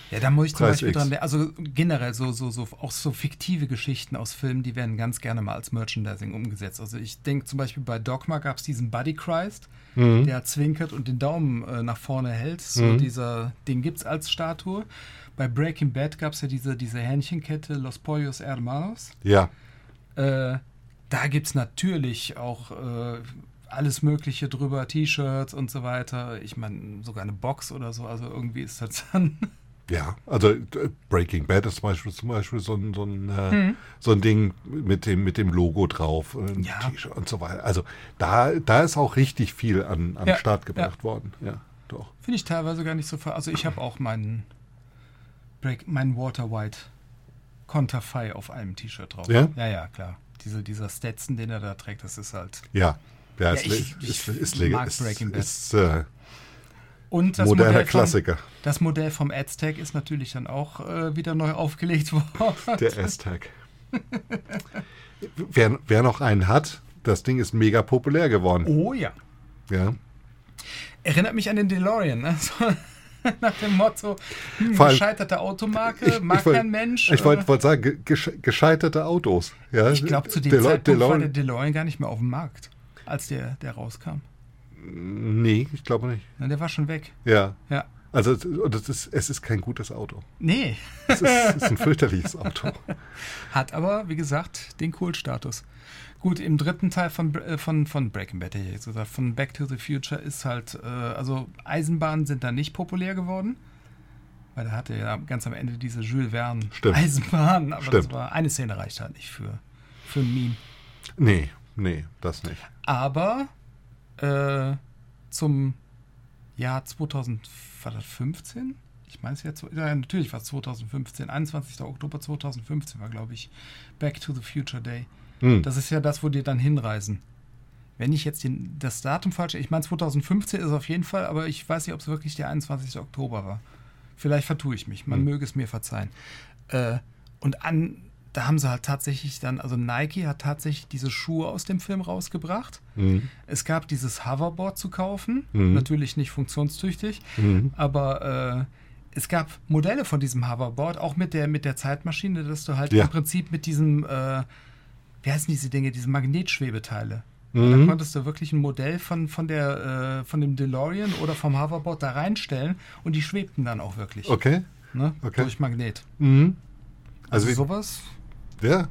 Ja, da muss ich zum Preis Beispiel X. dran denken. Also generell auch so fiktive Geschichten aus Filmen, die werden ganz gerne mal als Merchandising umgesetzt. Also ich denke zum Beispiel bei Dogma gab es diesen Buddy Christ, der zwinkert und den Daumen nach vorne hält. So den gibt es als Statue. Bei Breaking Bad gab es ja diese Hähnchenkette Los Pollos Hermanos. Ja. Da gibt es natürlich auch alles Mögliche drüber, T-Shirts und so weiter. Ich meine, sogar eine Box oder so. Also irgendwie ist das dann... Ja, also Breaking Bad ist zum Beispiel so ein Ding mit dem Logo drauf, ein T-Shirt und so weiter. Also da ist auch richtig viel an Start gebracht worden. Ja, doch. Finde ich teilweise gar nicht so... Also ich habe auch meinen Walter White Konterfei auf einem T-Shirt drauf. Ja? Ja, klar. Dieser Stetson, den er da trägt, das ist halt... Ja, ich mag Breaking Bad. Ist und das moderner Klassiker. Das Modell vom Aztec ist natürlich dann auch wieder neu aufgelegt worden. Der Aztec. Wer noch einen hat, das Ding ist mega populär geworden. Oh ja. Ja. Erinnert mich an den DeLorean, ne? So, nach dem Motto, gescheiterte Automarke, kein Mensch. Ich wollte sagen, gescheiterte Autos. Ja? Ich glaube, zu dem Zeitpunkt war der DeLorean gar nicht mehr auf dem Markt, als der rauskam. Nee, ich glaube nicht. Na, der war schon weg. Ja. Ja. Also es ist kein gutes Auto. Nee. Es ist ein fürchterliches Auto. Hat aber, wie gesagt, den Kultstatus. Gut, im dritten Teil von Breaking Bad, hätte ich jetzt gesagt, von Back to the Future ist halt, also Eisenbahnen sind da nicht populär geworden, weil da hatte ja ganz am Ende diese Jules Verne Eisenbahn, aber das war, eine Szene reicht halt nicht für ein Meme. Nee, das nicht. Aber zum Jahr 2015, ich meine es jetzt, ja, natürlich war es 2015, 21. Oktober 2015 war, glaube ich, Back to the Future Day. Das ist ja das, wo die dann hinreisen. Wenn ich jetzt das Datum falsch... Ich meine, 2015 ist auf jeden Fall, aber ich weiß nicht, ob es wirklich der 21. Oktober war. Vielleicht vertue ich mich. Man möge es mir verzeihen. Da haben sie halt tatsächlich dann... Also Nike hat tatsächlich diese Schuhe aus dem Film rausgebracht. Es gab dieses Hoverboard zu kaufen. Natürlich nicht funktionstüchtig. Aber... es gab Modelle von diesem Hoverboard, auch mit der Zeitmaschine, dass du halt im Prinzip mit diesem... wie heißen diese Dinge, diese Magnetschwebeteile. Da konntest du wirklich ein Modell von dem DeLorean oder vom Hoverboard da reinstellen und die schwebten dann auch wirklich. Okay. Ne? Durch Magnet. Also sowas? Ja.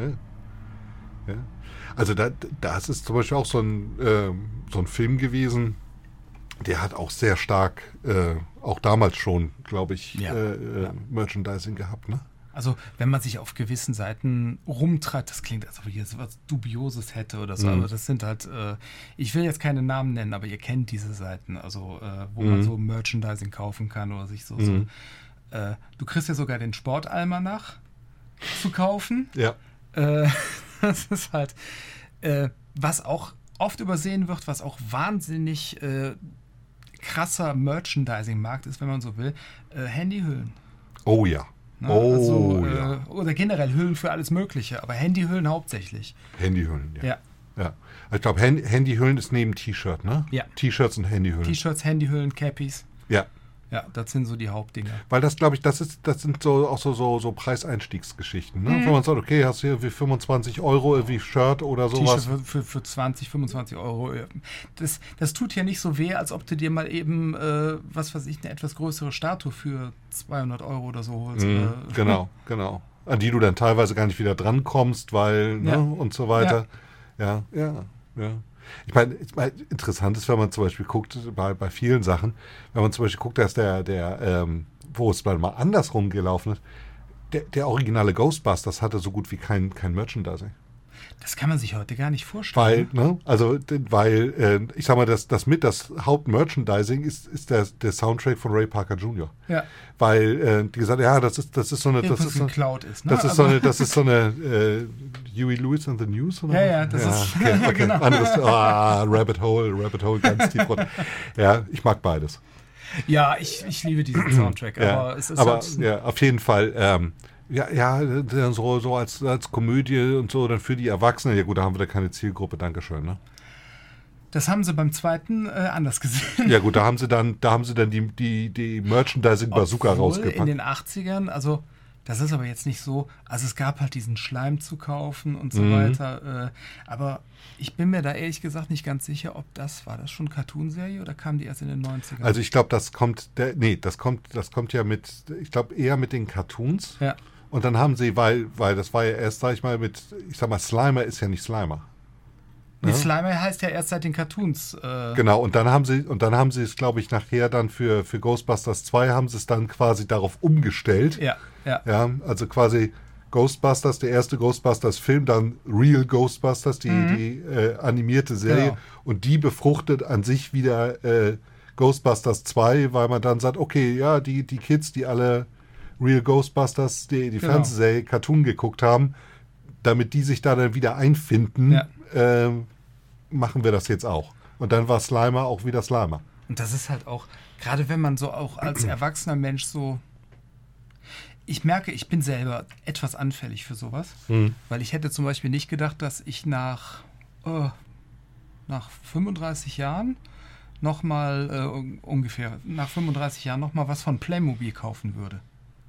Also das ist zum Beispiel auch so ein Film gewesen, der hat auch sehr stark, auch damals schon, glaube ich, Merchandising gehabt, ne? Also, wenn man sich auf gewissen Seiten rumtreibt, das klingt, als ob ich jetzt was Dubioses hätte oder so, aber das sind halt, ich will jetzt keine Namen nennen, aber ihr kennt diese Seiten, also wo man so Merchandising kaufen kann oder sich so. Du kriegst ja sogar den Sportalmanach zu kaufen. Ja. Das ist halt, was auch oft übersehen wird, was auch wahnsinnig krasser Merchandising-Markt ist, wenn man so will, Handyhüllen. Oh ja. Ne? Oder generell Hüllen für alles Mögliche, aber Handyhüllen hauptsächlich. Handyhüllen, ja. Ich glaube, Handyhüllen ist neben T-Shirt, ne? Ja. T-Shirts und Handyhüllen. T-Shirts, Handyhüllen, Cappies. Ja. Ja, das sind so die Hauptdinger. Weil das, glaube ich, das sind so auch so Preiseinstiegsgeschichten, ne? Wenn man sagt, okay, hast du hier wie 25 € irgendwie Shirt oder sowas. T-Shirt für 20, 25 Euro. Das tut ja nicht so weh, als ob du dir mal eben, was weiß ich, eine etwas größere Statue für 200 € oder so holst. Genau. An die du dann teilweise gar nicht wieder drankommst, weil, ne, und so weiter. Ja. Ich meine, interessant ist, wenn man zum Beispiel guckt, bei vielen Sachen, wenn man zum Beispiel guckt, dass wo es mal andersrum gelaufen ist, der originale Ghostbusters hatte so gut wie kein Merchandising. Das kann man sich heute gar nicht vorstellen. Weil, ich sag mal, das Hauptmerchandising ist der Soundtrack von Ray Parker Jr. Ja. Weil die gesagt, ja, das ist so eine, das ist so eine Huey Lewis and the News, oder? Ja, das ist okay, genau. Anderes, Rabbit Hole, ganz tief runter. Ja, ich mag beides. Ja, ich liebe diesen Soundtrack, aber es ist auf jeden Fall. So als Komödie und so, dann für die Erwachsenen. Ja gut, da haben wir da keine Zielgruppe, Dankeschön, ne? Das haben sie beim zweiten anders gesehen. Ja gut, da haben sie dann die Merchandising-Bazooka rausgepackt. In den 80ern, also das ist aber jetzt nicht so, also es gab halt diesen Schleim zu kaufen und so weiter, aber ich bin mir da ehrlich gesagt nicht ganz sicher, war das schon Cartoonserie oder kam die erst in den 90ern? Also ich glaube, das kommt ja mit, ich glaube eher mit den Cartoons. Ja. Und dann haben sie, weil das war ja erst, sag ich mal, Slimer ist ja nicht Slimer. Nee, Slimer heißt ja erst seit den Cartoons. Genau, und dann haben sie es, glaube ich, nachher dann für Ghostbusters 2 haben sie es dann quasi darauf umgestellt. Ja. Ja, also quasi Ghostbusters, der erste Ghostbusters-Film, dann Real Ghostbusters, die animierte Serie. Genau. Und die befruchtet an sich wieder Ghostbusters 2, weil man dann sagt, okay, ja, die Kids, die alle Real Ghostbusters, die Genau. Fernsehserie Cartoon geguckt haben, damit die sich da dann wieder einfinden, machen wir das jetzt auch. Und dann war Slimer auch wieder Slimer. Und das ist halt auch, gerade wenn man so auch als erwachsener Mensch so, ich merke, ich bin selber etwas anfällig für sowas, weil ich hätte zum Beispiel nicht gedacht, dass ich nach 35 Jahren nochmal was von Playmobil kaufen würde.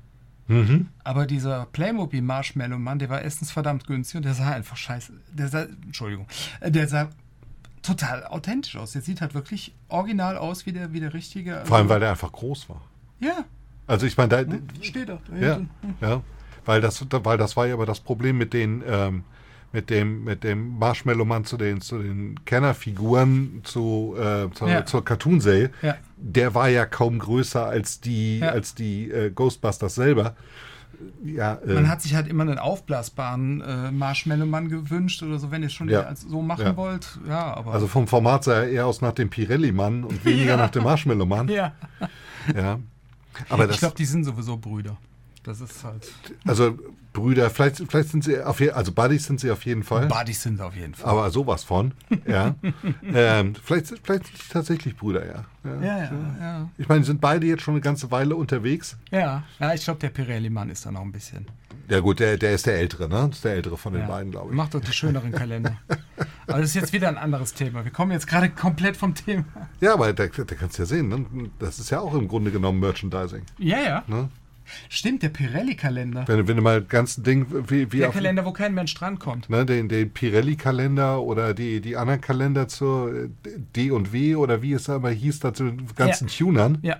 Aber dieser Playmobil Marshmallow Mann, der war erstens verdammt günstig und der sah einfach scheiße. Der sah total authentisch aus. Der sieht halt wirklich original aus wie der richtige. Vor allem, weil der einfach groß war. Ja. Also ich meine, da steht da. Ja, weil das war ja aber das Problem mit dem Marshmallow-Mann zu den Kennerfiguren zur Cartoon-Serie. Ja. Der war ja kaum größer als die Ghostbusters selber. Ja, man hat sich halt immer einen aufblasbaren Marshmallow-Mann gewünscht oder so, wenn ihr es schon so machen wollt. Ja, aber also vom Format sah er eher aus nach dem Pirelli-Mann und weniger nach dem Marshmallow-Mann. Ja. Ja. Aber ich glaube, die sind sowieso Brüder. Das ist halt. Also Brüder, vielleicht sind sie also Buddies sind sie auf jeden Fall. Buddies sind sie auf jeden Fall. Aber sowas von, ja. Vielleicht sind die tatsächlich Brüder, ja. Ja. Ich meine, die sind beide jetzt schon eine ganze Weile unterwegs. Ja, ich glaube, der Pirelli-Mann ist da noch ein bisschen. Ja gut, der ist der Ältere, ne? Das ist der Ältere von den beiden, glaube ich. Macht doch die schöneren Kalender. Aber das ist jetzt wieder ein anderes Thema. Wir kommen jetzt gerade komplett vom Thema. Ja, aber da kannst du ja sehen, ne? Das ist ja auch im Grunde genommen Merchandising. Ja. Ne? Stimmt, der Pirelli-Kalender. Wenn du mal das ganze Ding wie der Kalender, wo kein Mensch drankommt. Ne, den Pirelli-Kalender oder die anderen Kalender zur D&W oder wie es aber hieß, dazu ganzen Tunern. Ja.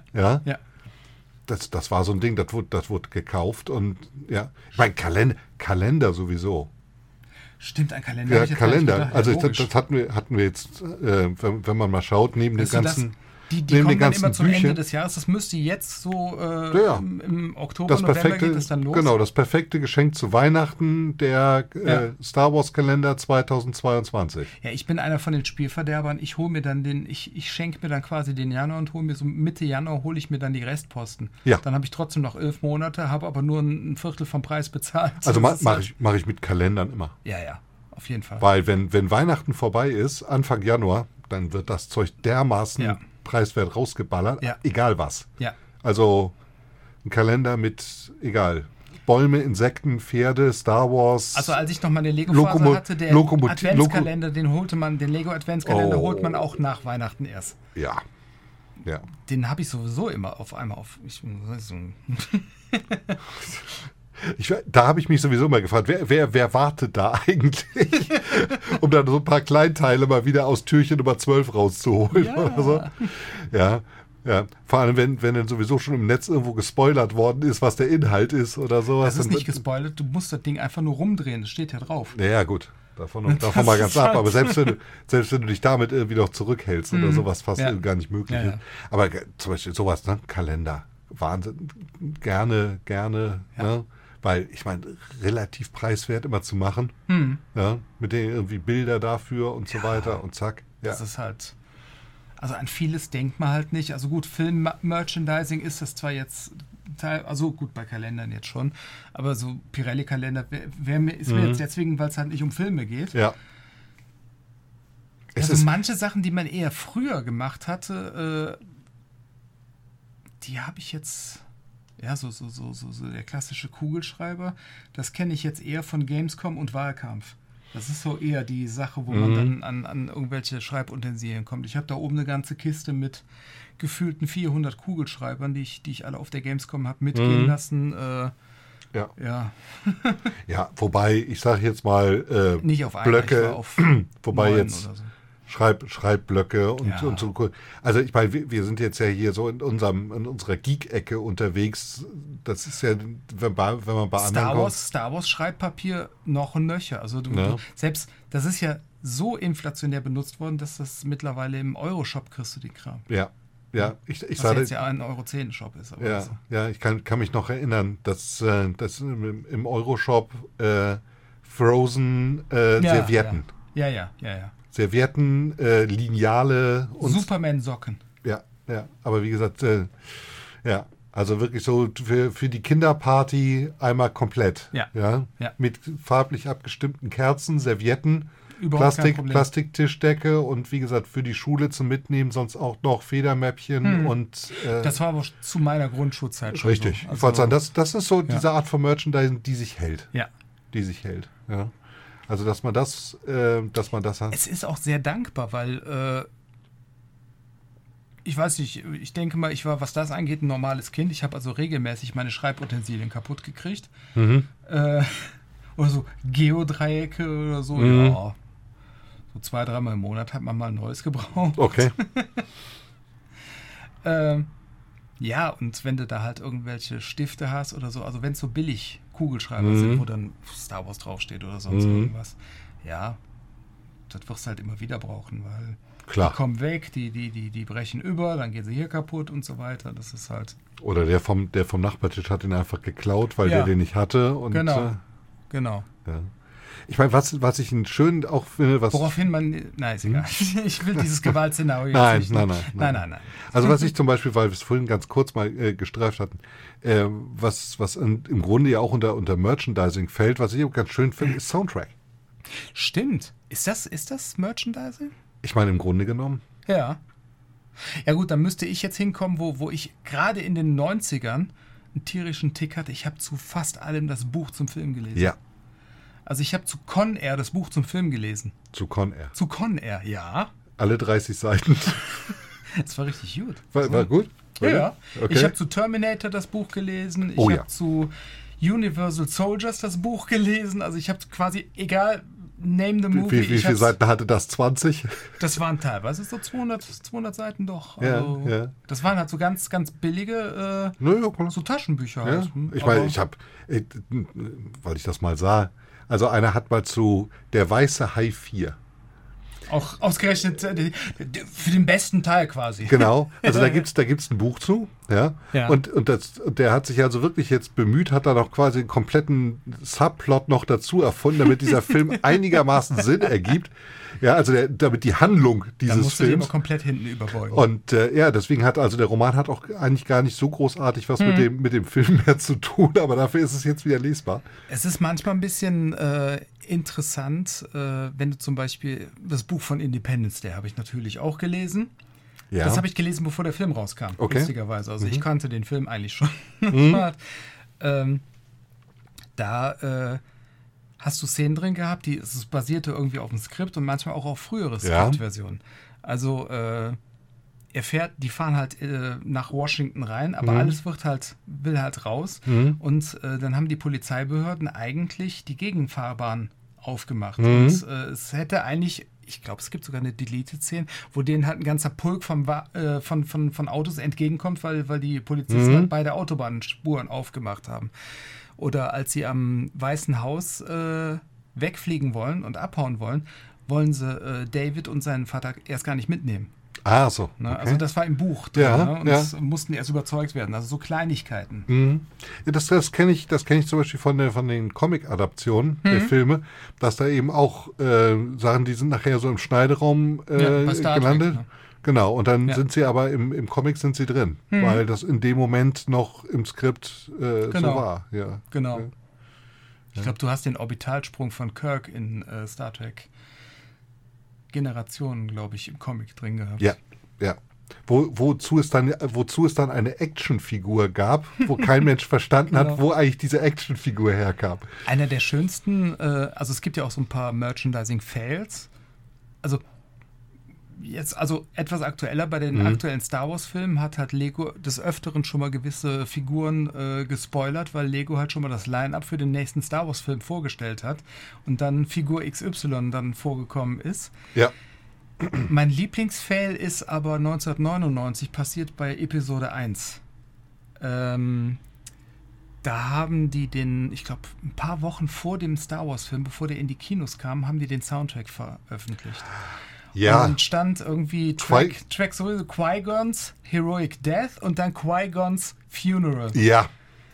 Das war so ein Ding, das wurde gekauft und ja. Ich meine, Kalender sowieso. Stimmt, ein Kalender. Ja, Kalender. Also das hatten wir jetzt, wenn man mal schaut, neben dem ganzen. Die kommen dann immer zum Ende des Jahres. Das müsste jetzt so im Oktober, November geht es dann los. Genau, das perfekte Geschenk zu Weihnachten, der Star Wars Kalender 2022. Ja, ich bin einer von den Spielverderbern. Ich hole mir dann ich schenke mir dann quasi den Januar und hole mir so Mitte Januar hole ich mir dann die Restposten. Ja. Dann habe ich trotzdem noch 11 Monate, habe aber nur ein Viertel vom Preis bezahlt. Also mache ich mit Kalendern immer. Ja, auf jeden Fall. Weil wenn Weihnachten vorbei ist, Anfang Januar, dann wird das Zeug dermaßen preiswert rausgeballert, egal was. Ja. Also ein Kalender mit, egal, Bäume, Insekten, Pferde, Star Wars. Also als ich noch mal eine Lego-Phase hatte, der Adventskalender, den Lego-Adventskalender holt man auch nach Weihnachten erst. Ja. Den habe ich sowieso immer auf einmal Da habe ich mich sowieso mal gefragt, wer wartet da eigentlich, um dann so ein paar Kleinteile mal wieder aus Türchen Nummer 12 rauszuholen oder so. Ja. Vor allem, wenn dann sowieso schon im Netz irgendwo gespoilert worden ist, was der Inhalt ist oder sowas. Das ist nicht gespoilert, du musst das Ding einfach nur rumdrehen, das steht ja drauf. Ja, gut. Davon mal ganz ab. Aber selbst wenn du dich damit irgendwie noch zurückhältst oder sowas fast gar nicht möglich ist. Aber zum Beispiel sowas, ne? Kalender. Wahnsinn. Gerne. Ne? Weil, ich meine, relativ preiswert immer zu machen. Ja, mit den irgendwie Bilder dafür und so weiter und zack. Ja. Das ist halt, also an vieles denkt man halt nicht. Also gut, Film-Merchandising ist das zwar jetzt, also gut, bei Kalendern jetzt schon, aber so Pirelli-Kalender ist mir jetzt deswegen, weil es halt nicht um Filme geht. Ja. Also manche Sachen, die man eher früher gemacht hatte, die habe ich jetzt... Ja, so der klassische Kugelschreiber, das kenne ich jetzt eher von Gamescom und Wahlkampf. Das ist so eher die Sache, wo man dann an irgendwelche Schreibutensilien kommt. Ich habe da oben eine ganze Kiste mit gefühlten 400 Kugelschreibern, die ich alle auf der Gamescom habe mitgehen lassen. Ja. Ja, wobei, ich sage jetzt mal Nicht auf einen, Blöcke, ich war auf wobei 9 jetzt oder so. Schreibblöcke und Ja. so. Also ich meine, wir sind jetzt ja hier so in unserer Geek-Ecke unterwegs. Das ist ja, wenn man bei anderen kommt. Star Wars Schreibpapier noch und nöcher. Also Ja. selbst, das ist ja so inflationär benutzt worden, dass das mittlerweile im Euroshop kriegst du den Kram. Ja, ich Was sage, jetzt ja ein €10 Shop ist. Aber also. ich kann mich noch erinnern, dass im Euroshop Frozen Servietten. Ja. Servietten, Lineale und Superman-Socken. Ja, aber wie gesagt, also wirklich so für die Kinderparty einmal komplett. Ja. Mit farblich abgestimmten Kerzen, Servietten, Überhaupt kein Problem. Plastiktischdecke und wie gesagt für die Schule zum Mitnehmen sonst auch noch Federmäppchen und Das war aber zu meiner Grundschulzeit schon richtig. so. Ich wollte sagen, das ist so diese Art von Merchandising, die sich hält. Ja. Die sich hält. Ja. Also dass man das hat. Es ist auch sehr dankbar, weil ich weiß nicht, ich denke mal, ich war, was das angeht, ein normales Kind. Ich habe also regelmäßig meine Schreibutensilien kaputt gekriegt. Oder so Geodreiecke oder so. Ja. So 2-3 Mal im Monat hat man mal ein neues gebraucht. Okay. Ja, und wenn du da halt irgendwelche Stifte hast oder so, also wenn es so billig Kugelschreiber sind, wo dann Star Wars draufsteht oder sonst irgendwas, ja, das wirst du halt immer wieder brauchen, weil Klar. die kommen weg, die brechen über, dann gehen sie hier kaputt und so weiter. Das ist halt. Oder der vom Nachbartisch hat ihn einfach geklaut, weil Ja. der den nicht hatte. Und, Genau. Ja. Ich meine, was ich schön auch finde, Woraufhin man. Nein, ist egal. Ich will dieses Gewaltszenario Nein, jetzt nein, nicht. nein. Nein. Also was ich zum Beispiel, weil wir es vorhin ganz kurz mal gestreift hatten, was im Grunde ja auch unter Merchandising fällt, was ich auch ganz schön finde, ist Soundtrack. Stimmt. Ist das Merchandising? Ich meine, im Grunde genommen. Ja. Ja gut, dann müsste ich jetzt hinkommen, wo ich gerade in den 90ern einen tierischen Tick hatte. Ich habe zu fast allem das Buch zum Film gelesen. Ja, Also ich habe zu Con Air das Buch zum Film gelesen. zu Con Air. Zu Con Air, ja. Alle 30 Seiten. Das war richtig gut. War gut? Ja. Okay. Ich habe zu Terminator das Buch gelesen. Ich Oh ja. habe zu Universal Soldiers das Buch gelesen. Also ich habe quasi, egal, name the movie. Wie viele Seiten hatte das? 20? Das waren teilweise so 200 Seiten doch. Ja, Also, ja. Das waren halt so ganz, ganz billige Naja, klar. so Taschenbücher. Ja. Halt. Ich Aber- meine, ich habe, weil ich das mal sah, also einer hat mal zu Der Weiße Hai 4. Auch ausgerechnet für den besten Teil quasi. Genau, also da gibt's ein Buch zu, ja. Ja. Und der hat sich also wirklich jetzt bemüht, hat da noch quasi einen kompletten Subplot noch dazu erfunden, damit dieser Film einigermaßen Sinn ergibt. Ja, also damit die Handlung Da dieses musst du dich immer Films. komplett hinten überbeugen. Und deswegen hat also der Roman hat auch eigentlich gar nicht so großartig was mit dem Film mehr zu tun, aber dafür ist es jetzt wieder lesbar. Es ist manchmal ein bisschen interessant, wenn du zum Beispiel das Buch von Independence Day habe ich natürlich auch gelesen. Ja. Das habe ich gelesen, bevor der Film rauskam, Okay. lustigerweise. Also ich kannte den Film eigentlich schon. Da hast du Szenen drin gehabt, es basierte irgendwie auf dem Skript und manchmal auch auf frühere Skriptversionen. Also die fahren halt nach Washington rein, aber alles will halt raus. Und dann haben die Polizeibehörden eigentlich die Gegenfahrbahn aufgemacht. Und es hätte eigentlich, ich glaube, es gibt sogar eine Deleted-Szene, wo denen halt ein ganzer Pulk von Autos entgegenkommt, weil die Polizisten halt beide Autobahnspuren aufgemacht haben. Oder als sie am Weißen Haus wegfliegen wollen und abhauen wollen sie David und seinen Vater erst gar nicht mitnehmen. Ah, so. Ne? Okay. Also das war im Buch drin, Ja, ne? Und ja. es mussten erst überzeugt werden. Also so Kleinigkeiten. Ja, das kenne ich zum Beispiel von den Comic-Adaptionen der Filme, dass da eben auch Sachen, die sind nachher so im Schneideraum bei Star Trek, gelandet. ne? Genau, und dann Ja. sind sie aber im Comic sind sie drin, weil das in dem Moment noch im Skript so Genau. war. Ja. Genau. Ja. Ich glaube, du hast den Orbitalsprung von Kirk in Star Trek Generationen, glaube ich, im Comic drin gehabt. Ja, ja. Wozu es dann eine Actionfigur gab, wo kein Mensch verstanden hat, wo eigentlich diese Actionfigur herkam. Einer der schönsten, also es gibt ja auch so ein paar Merchandising-Fails. Also jetzt, also etwas aktueller, bei den aktuellen Star Wars-Filmen hat Lego des Öfteren schon mal gewisse Figuren gespoilert, weil Lego halt schon mal das Line-Up für den nächsten Star Wars-Film vorgestellt hat und dann Figur XY dann vorgekommen ist. Ja. Mein Lieblingsfail ist aber 1999 passiert bei Episode 1. Da haben die ich glaube, ein paar Wochen vor dem Star Wars-Film, bevor der in die Kinos kam, haben die den Soundtrack veröffentlicht. Ja. Und dann stand irgendwie Track sowieso Qui-Gons Heroic Death und dann Qui-Gons Funeral. Ja.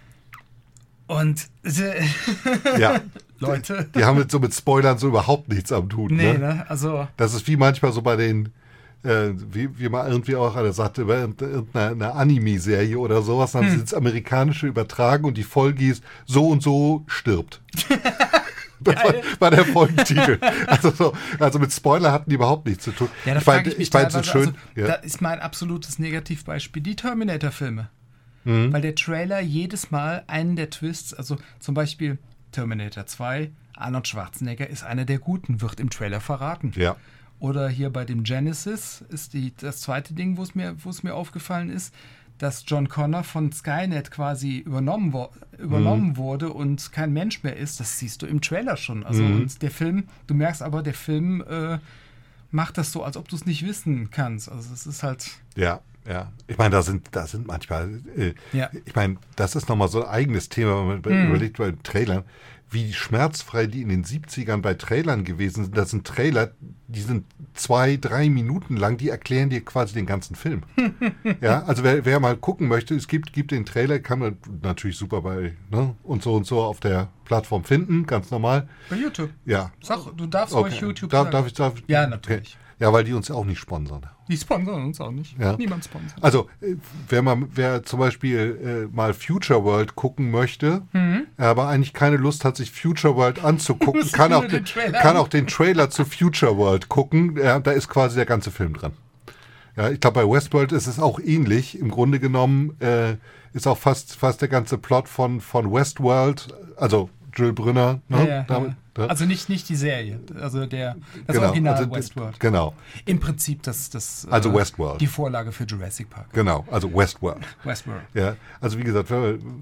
Und ja. Leute. Die haben mit Spoilern so überhaupt nichts am Tun. Nee, ne? Also. Das ist wie manchmal so bei den, wie mal irgendwie auch einer sagte, über irgendeine Anime-Serie oder sowas, dann haben sie ins Amerikanische übertragen und die Folge ist so und so stirbt. Das war der Folgentitel. Also mit Spoiler hatten die überhaupt nichts zu tun. Ja, da frage ich mich teilweise, so schön. Also, da ist mein absolutes Negativbeispiel die Terminator-Filme. Weil der Trailer jedes Mal einen der Twists, also zum Beispiel Terminator 2, Arnold Schwarzenegger ist einer der Guten, wird im Trailer verraten. Ja. Oder hier bei dem Genesis ist das zweite Ding, wo es mir aufgefallen ist, dass John Connor von Skynet quasi übernommen wurde und kein Mensch mehr ist. Das siehst du im Trailer schon. Also und der Film, du merkst aber, der Film macht das so, als ob du es nicht wissen kannst. Also es ist halt... Ja. Ja, ich meine, da sind manchmal, ich meine, das ist nochmal so ein eigenes Thema, wenn man überlegt bei Trailern, wie schmerzfrei die in den 70ern bei Trailern gewesen sind. Das sind Trailer, die sind 2-3 Minuten lang, die erklären dir quasi den ganzen Film. Ja, also wer mal gucken möchte, es gibt den Trailer, kann man natürlich super bei und so auf der Plattform finden, ganz normal. Bei YouTube? Ja. Sag, du darfst ruhig YouTube sagen. Darf ich? Ja, natürlich. Okay. Ja, weil die uns ja auch nicht sponsern. Die sponsern uns auch nicht. Ja. Niemand sponsert. Also, wer zum Beispiel mal Future World gucken möchte, aber eigentlich keine Lust hat, sich Future World anzugucken, kann auch den Trailer zu Future World gucken. Ja, da ist quasi der ganze Film dran. Ja, ich glaube, bei Westworld ist es auch ähnlich. Im Grunde genommen ist auch fast der ganze Plot von Westworld, also Jules Brünner. Ne? Ja. Also nicht die Serie, also das Original also Westworld. Genau. Im Prinzip also Westworld. Die Vorlage für Jurassic Park. Genau, also Westworld. Ja, also wie gesagt,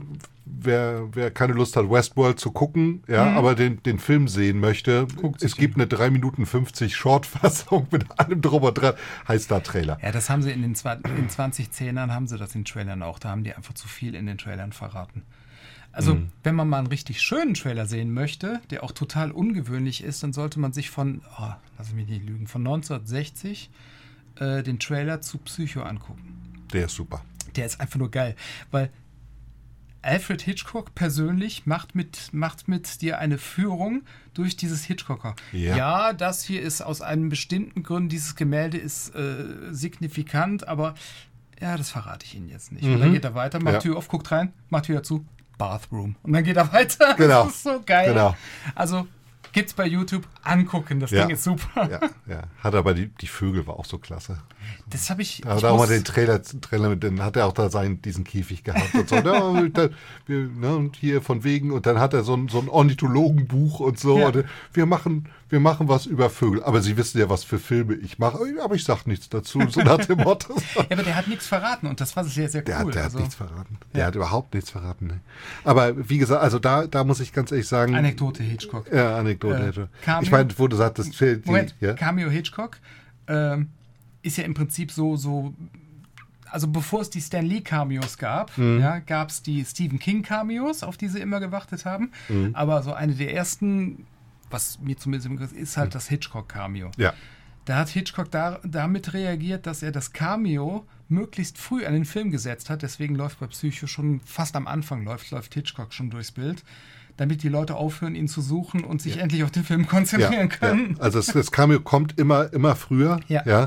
wer keine Lust hat, Westworld zu gucken, aber den Film sehen möchte, es gibt eine 3 Minuten 50 Shortfassung mit allem drum und dran, heißt da Trailer. Ja, das haben sie in den 2010ern haben sie das in Trailern auch, da haben die einfach zu viel in den Trailern verraten. Also, wenn man mal einen richtig schönen Trailer sehen möchte, der auch total ungewöhnlich ist, dann sollte man sich lass mich nicht lügen, von 1960 den Trailer zu Psycho angucken. Der ist super. Der ist einfach nur geil, weil Alfred Hitchcock persönlich macht mit dir eine Führung durch dieses Hitchcocker. Ja, das hier ist aus einem bestimmten Grund, dieses Gemälde ist signifikant, aber ja, das verrate ich Ihnen jetzt nicht. Und dann geht er weiter, macht Tür auf, guckt rein, macht Tür zu. Bathroom. Und dann geht er weiter. Genau. Das ist so geil. Genau. Also gibt's bei YouTube, angucken. Das Ding ist super. Ja. Hat aber die Vögel war auch so klasse. Das habe ich. Da hat er auch mal den Trailer mit, dann hat er auch da diesen Käfig gehabt und so. Und hier von wegen, und dann hat er so ein Ornithologenbuch und so. Ja. Und wir machen was über Vögel. Aber Sie wissen ja, was für Filme ich mache. Aber ich sag nichts dazu. So nach dem Motto. Ja, aber der hat nichts verraten und das war sehr, sehr cool. Der hat nichts verraten. Der hat überhaupt nichts verraten. Ne? Aber wie gesagt, also da muss ich ganz ehrlich sagen. Anekdote Hitchcock. Ja, Anekdote Hitchcock. Cameo, ich meine, wo du sagtest, Cameo Hitchcock ist ja im Prinzip so, also bevor es die Stan Lee Cameos gab, gab es die Stephen King Cameos, auf die sie immer gewartet haben. Aber so eine der ersten, was mir zumindest im Begriff ist, halt das Hitchcock Cameo. Ja. Da hat Hitchcock damit reagiert, dass er das Cameo möglichst früh an den Film gesetzt hat. Deswegen läuft bei Psycho schon fast am Anfang läuft Hitchcock schon durchs Bild, damit die Leute aufhören, ihn zu suchen und sich endlich auf den Film konzentrieren können. Ja. Also das Cameo kommt immer früher. Ja.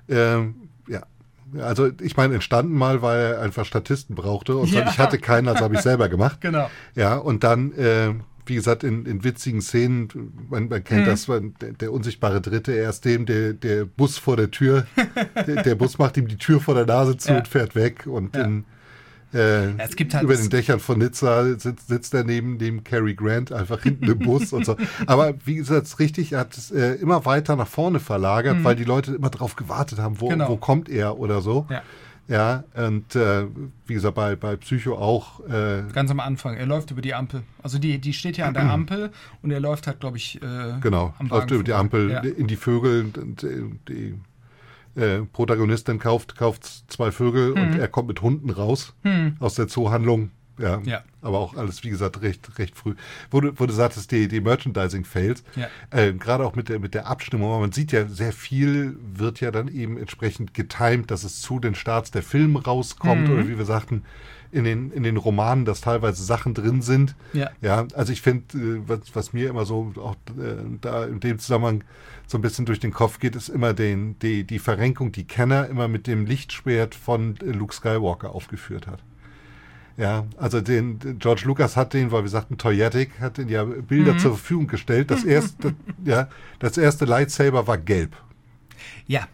Also ich meine, entstanden mal, weil er einfach Statisten brauchte und ich hatte keinen, also habe ich selber gemacht. Genau. Ja, und dann wie gesagt, in witzigen Szenen, man kennt das, der unsichtbare Dritte, er ist der Bus vor der Tür, der Bus macht ihm die Tür vor der Nase zu und fährt weg und es gibt halt über den Dächern von Nizza sitzt er neben Cary Grant einfach hinten im Bus und so. Aber wie gesagt, richtig, er hat es immer weiter nach vorne verlagert, weil die Leute immer drauf gewartet haben, wo kommt er oder so. Ja, und wie gesagt, bei Psycho auch. Ganz am Anfang, er läuft über die Ampel. Also die steht ja an der Ampel und er läuft halt, glaube ich, genau, am läuft über die Ampel in die Vögel und die Protagonistin kauft 2 Vögel und er kommt mit Hunden raus aus der Zoohandlung. Ja, aber auch alles, wie gesagt, recht früh. Wo du sagtest, die Merchandising-Fails, gerade auch mit der Abstimmung, man sieht ja, sehr viel wird ja dann eben entsprechend getimed, dass es zu den Starts der Filme rauskommt oder wie wir sagten, in den Romanen, dass teilweise Sachen drin sind. Ja, also ich finde, was mir immer so auch da in dem Zusammenhang so ein bisschen durch den Kopf geht, ist immer die Verrenkung, die Kenner immer mit dem Lichtschwert von Luke Skywalker aufgeführt hat. Ja, also George Lucas hat den, weil wir sagten, Toyetic, hat den ja Bilder zur Verfügung gestellt. Das erste Lightsaber war gelb. Ja.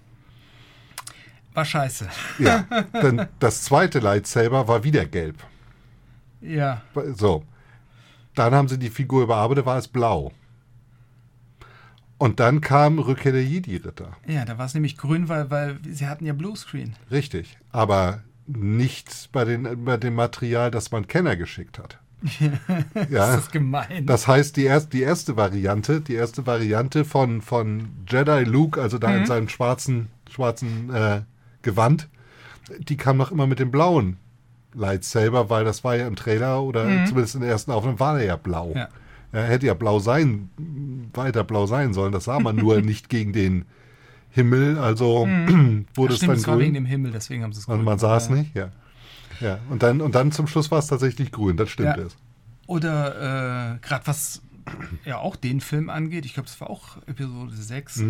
War scheiße. Ja, dann das zweite Lightsaber war wieder gelb. Ja. So. Dann haben sie die Figur überarbeitet, war es blau. Und dann kam Rückkehr der Jedi-Ritter. Ja, da war es nämlich grün, weil sie hatten ja Bluescreen. Richtig, aber nicht bei dem Material, das man Kenner geschickt hat. Ja, das ist gemein. Das heißt, die erste Variante von Jedi Luke, also da in seinem schwarzen Gewand, die kam noch immer mit dem blauen Lightsaber, weil das war ja im Trailer oder zumindest in der ersten Aufnahme war er ja blau. Ja. Er hätte ja weiter blau sein sollen. Das sah man nur nicht gegen den Himmel, also wurde es dann grün. Das war wegen dem Himmel, deswegen haben sie es grün. Also man sah es nicht, ja. Und dann zum Schluss war es tatsächlich grün, das stimmt es. Oder gerade was ja auch den Film angeht, ich glaube, es war auch Episode 6,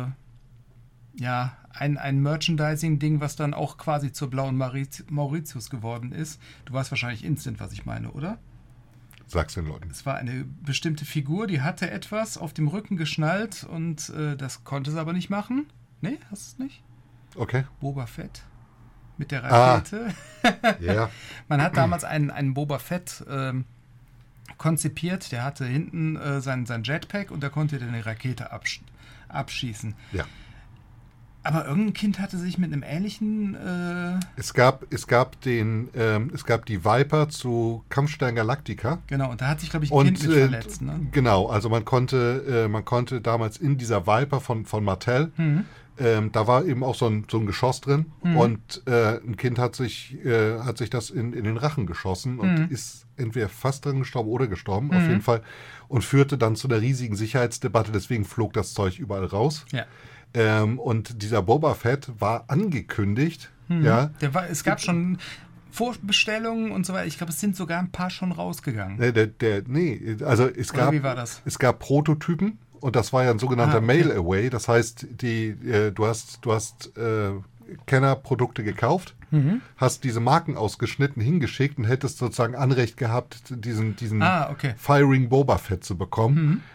ein Merchandising-Ding, was dann auch quasi zur blauen Mauritius geworden ist. Du weißt wahrscheinlich instant, was ich meine, oder? Sag's den Leuten. Es war eine bestimmte Figur, die hatte etwas auf dem Rücken geschnallt und das konnte sie aber nicht machen. Nee, hast du es nicht? Okay. Boba Fett mit der Rakete. Ja. Man hat damals einen Boba Fett konzipiert, der hatte hinten sein Jetpack und da konnte er eine Rakete abschießen. Ja. Aber irgendein Kind hatte sich mit einem ähnlichen... Es gab die Viper zu Kampfstern Galactica. Genau, und da hat sich, glaube ich, ein Kind mit verletzt. Ne? Genau, also man konnte damals in dieser Viper von Mattel, da war eben auch so ein Geschoss drin und ein Kind hat sich das in den Rachen geschossen und ist entweder fast dran gestorben oder gestorben, auf jeden Fall, und führte dann zu einer riesigen Sicherheitsdebatte, deswegen flog das Zeug überall raus. Ja. Und dieser Boba Fett war angekündigt. Ja. Es gab schon Vorbestellungen und so weiter. Ich glaube, es sind sogar ein paar schon rausgegangen. Also wie war das? Es gab Prototypen und das war ja ein sogenannter Mail-Away. Das heißt, du hast Kenner-Produkte gekauft, hast diese Marken ausgeschnitten, hingeschickt und hättest sozusagen Anrecht gehabt, diesen Firing Boba Fett zu bekommen.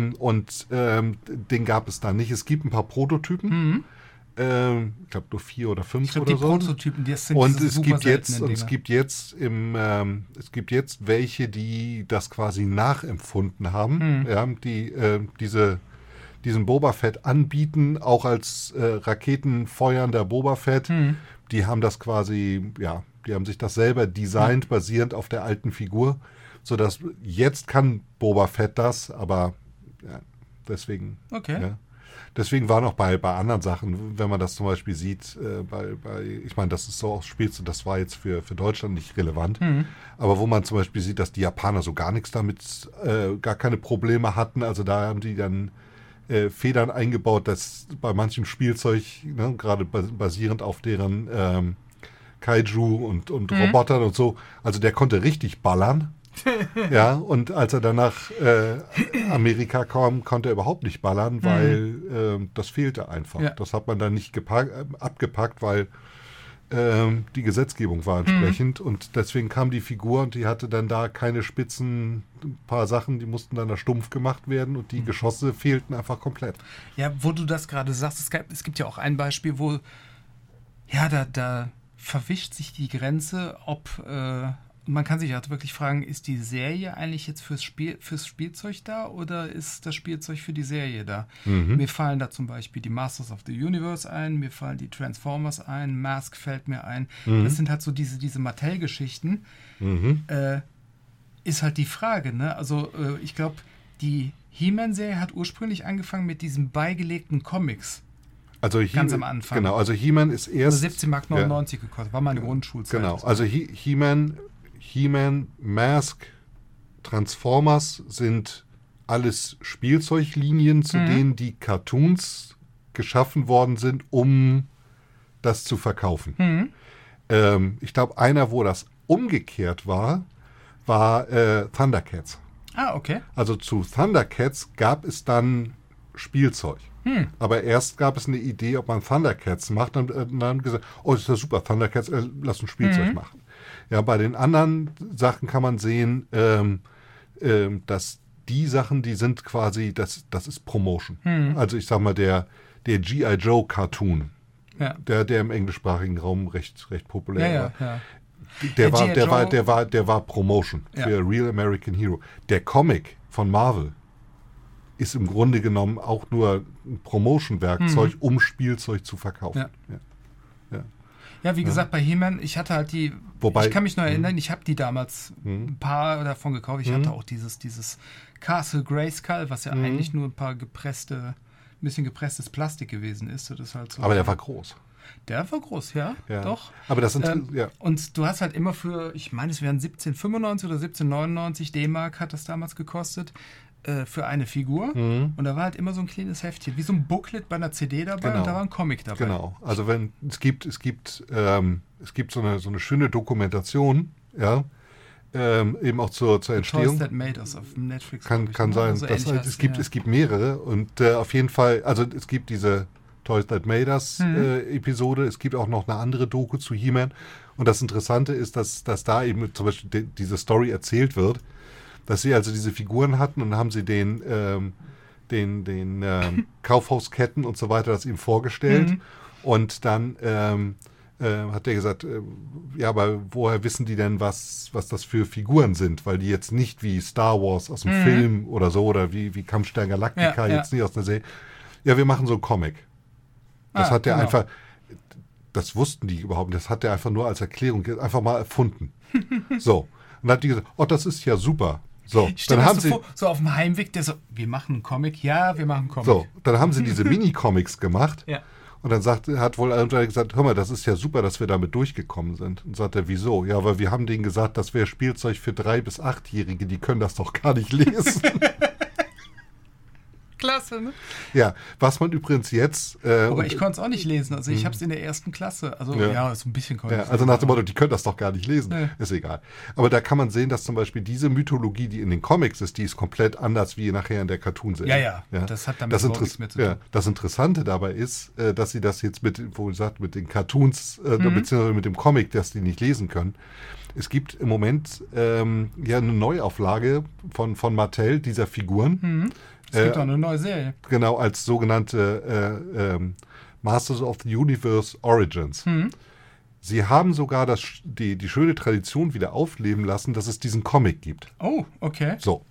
Den gab es dann nicht. Es gibt ein paar Prototypen. Ich glaube nur 4 oder 5 oder so. Prototypen, die sind und es gibt jetzt welche, die das quasi nachempfunden haben, die diesen Boba Fett anbieten, auch als raketenfeuernder Boba Fett. Die haben das quasi, die haben sich das selber designt, basierend auf der alten Figur, sodass jetzt kann Boba Fett das, aber deswegen. Okay. Ja. Deswegen war noch bei anderen Sachen, wenn man das zum Beispiel sieht, ich meine, das ist so auch Spielzeug, das war jetzt für Deutschland nicht relevant, aber wo man zum Beispiel sieht, dass die Japaner so gar nichts damit, gar keine Probleme hatten, also da haben die dann Federn eingebaut, dass bei manchem Spielzeug, gerade basierend auf deren Kaiju und Robotern und so, also der konnte richtig ballern. Ja, und als er dann nach Amerika kam, konnte er überhaupt nicht ballern, weil das fehlte einfach. Ja. Das hat man dann nicht abgepackt, weil die Gesetzgebung war entsprechend und deswegen kam die Figur und die hatte dann da keine Spitzen, ein paar Sachen, die mussten dann da stumpf gemacht werden und die Geschosse fehlten einfach komplett. Ja, wo du das gerade sagst, es gibt ja auch ein Beispiel, wo da verwischt sich die Grenze, ob man kann sich halt wirklich fragen, ist die Serie eigentlich jetzt fürs Spielzeug da oder ist das Spielzeug für die Serie da? Mir fallen da zum Beispiel die Masters of the Universe ein, mir fallen die Transformers ein, Mask fällt mir ein. Das sind halt so diese Mattel-Geschichten. Ist halt die Frage, ne? Also ich glaube, die He-Man-Serie hat ursprünglich angefangen mit diesen beigelegten Comics. Also ganz am Anfang. Genau, also He-Man ist erst... 17,99 Mark gekostet, war meine Grundschulzeit. Genau, also He-Man, Mask, Transformers sind alles Spielzeuglinien, zu denen die Cartoons geschaffen worden sind, um das zu verkaufen. Ich glaube, einer, wo das umgekehrt war Thundercats. Ah, okay. Also zu Thundercats gab es dann Spielzeug. Aber erst gab es eine Idee, ob man Thundercats macht. Und dann haben gesagt, oh, das ist ja super, Thundercats, lass uns Spielzeug machen. Ja, bei den anderen Sachen kann man sehen, dass die Sachen, die sind quasi, das ist Promotion. Also ich sag mal, der G.I. Joe Cartoon, der im englischsprachigen Raum recht populär war. Der war Promotion für Real American Hero. Der Comic von Marvel ist im Grunde genommen auch nur ein Promotion-Werkzeug, um Spielzeug zu verkaufen. Ja, wie gesagt, bei He-Man, ich hatte halt ich kann mich noch erinnern, ich habe die damals ein paar davon gekauft. Ich hatte auch dieses Castle Grayskull, was ja eigentlich nur ein bisschen gepresstes Plastik gewesen ist. Das ist halt so. Aber der war groß. Der war groß, ja. Doch. Aber das sind, Und du hast halt immer ich meine, es wären 17,95 oder 17,99 D-Mark hat das damals gekostet, für eine Figur. Und da war halt immer so ein kleines Heftchen, wie so ein Booklet bei einer CD dabei und da war ein Comic dabei. Genau. Also es gibt so eine schöne Dokumentation, eben auch zur Entstehung. Toys That Made Us auf Netflix. Kann sein. So es gibt mehrere und auf jeden Fall, also es gibt diese Toys That Made Us Episode, es gibt auch noch eine andere Doku zu He-Man und das Interessante ist, dass da eben zum Beispiel diese Story erzählt wird, dass sie also diese Figuren hatten und haben sie den Kaufhausketten und so weiter das ihm vorgestellt und dann hat der gesagt, aber woher wissen die denn, was das für Figuren sind? Weil die jetzt nicht wie Star Wars aus dem Film oder so oder wie Kampfstern Galactica jetzt nicht aus der Serie. Ja, wir machen so einen Comic. Das hat der einfach, das wussten die überhaupt nicht, das hat der einfach nur als Erklärung einfach mal erfunden. So. Und dann hat die gesagt, oh, das ist ja super. So, dann haben sie so auf dem Heimweg, der so, wir machen einen Comic, ja, wir machen einen Comic. So, dann haben sie diese Mini-Comics gemacht. Ja. Und dann hat wohl einer gesagt, hör mal, das ist ja super, dass wir damit durchgekommen sind. Und sagt er, wieso? Ja, weil wir haben denen gesagt, das wäre Spielzeug für 3- bis 8-Jährige, die können das doch gar nicht lesen. Klasse, ne? Ja, was man übrigens jetzt... aber ich konnte es auch nicht lesen. Also ich habe es in der ersten Klasse. Also so ein bisschen konnte ich. Also nach dem Motto, die können das doch gar nicht lesen. Nee. Ist egal. Aber da kann man sehen, dass zum Beispiel diese Mythologie, die in den Comics ist, die ist komplett anders wie nachher in der Cartoon-Serie. Ja. Das hat damit überhaupt nichts mehr zu tun. Ja, das Interessante dabei ist, dass sie das jetzt mit den Cartoons, beziehungsweise mit dem Comic, dass die nicht lesen können. Es gibt im Moment eine Neuauflage von Mattel dieser Figuren. Es gibt auch eine neue Serie. Genau, als sogenannte Masters of the Universe Origins. Sie haben sogar die schöne Tradition wieder aufleben lassen, dass es diesen Comic gibt. Oh, okay. So.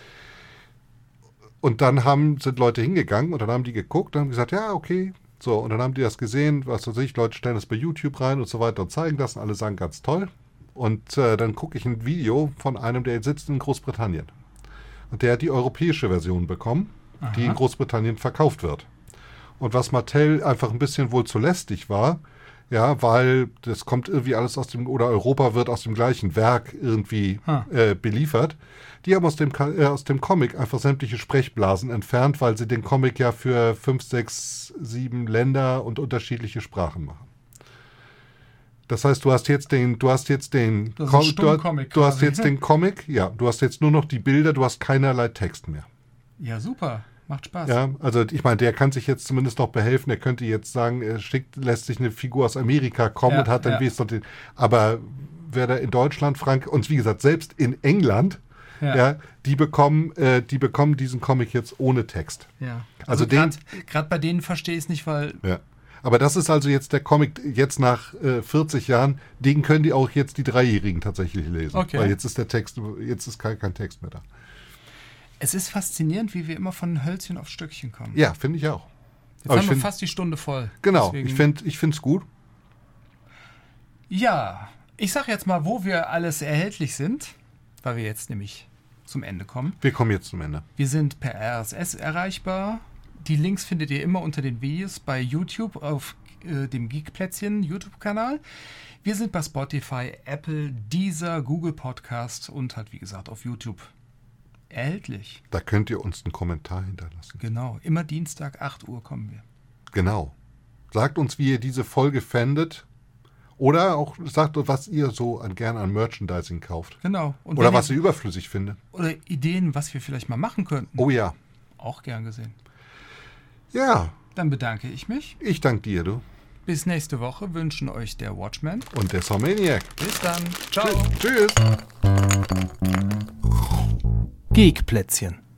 Und dann sind Leute hingegangen und dann haben die geguckt und haben gesagt, ja, okay. So, und dann haben die das gesehen, was weiß ich, Leute stellen das bei YouTube rein und so weiter und zeigen das und alle sagen, ganz toll. Und dann gucke ich ein Video von einem, der jetzt sitzt in Großbritannien. Und der hat die europäische Version bekommen, die in Großbritannien verkauft wird. Und was Mattel einfach ein bisschen wohl zu lästig war, ja, weil das kommt irgendwie alles oder Europa wird aus dem gleichen Werk irgendwie beliefert. Die haben aus dem Comic einfach sämtliche Sprechblasen entfernt, weil sie den Comic ja für 5, 6, 7 Länder und unterschiedliche Sprachen machen. Das heißt, du hast jetzt den Comic, ja, du hast jetzt nur noch die Bilder, du hast keinerlei Text mehr. Ja, super. macht Spaß. Ja, also ich meine, der kann sich jetzt zumindest noch behelfen. Er könnte jetzt sagen, lässt sich eine Figur aus Amerika kommen und hat dann wenigstens noch den. Aber wer da in Deutschland, und wie gesagt, selbst in England, die bekommen diesen Comic jetzt ohne Text. Ja. Also gerade bei denen verstehe ich es nicht, weil. Ja. Aber das ist also jetzt der Comic, jetzt nach 40 Jahren, den können die auch jetzt die Dreijährigen tatsächlich lesen. Okay. Weil jetzt ist der Text, jetzt ist kein Text mehr da. Es ist faszinierend, wie wir immer von Hölzchen auf Stöckchen kommen. Ja, finde ich auch. Jetzt haben wir fast die Stunde voll. Genau, Deswegen, ich finde es gut. Ja, ich sage jetzt mal, wo wir alles erhältlich sind, weil wir jetzt nämlich zum Ende kommen. Wir kommen jetzt zum Ende. Wir sind per RSS erreichbar. Die Links findet ihr immer unter den Videos bei YouTube auf dem Geekplätzchen YouTube-Kanal. Wir sind bei Spotify, Apple, Deezer, Google Podcast und halt wie gesagt auf YouTube erhältlich. Da könnt ihr uns einen Kommentar hinterlassen. Genau, immer Dienstag 8 Uhr kommen wir. Genau. Sagt uns, wie ihr diese Folge fändet. Oder auch sagt uns, was ihr so gerne an Merchandising kauft. Genau. Und oder was ihr überflüssig findet. Oder Ideen, was wir vielleicht mal machen könnten. Oh ja. Auch gern gesehen. Ja. Dann bedanke ich mich. Ich danke dir, du. Bis nächste Woche wünschen euch der Watchman. Und der Somaniac. Bis dann. Ciao. Tschüss. Geekplätzchen.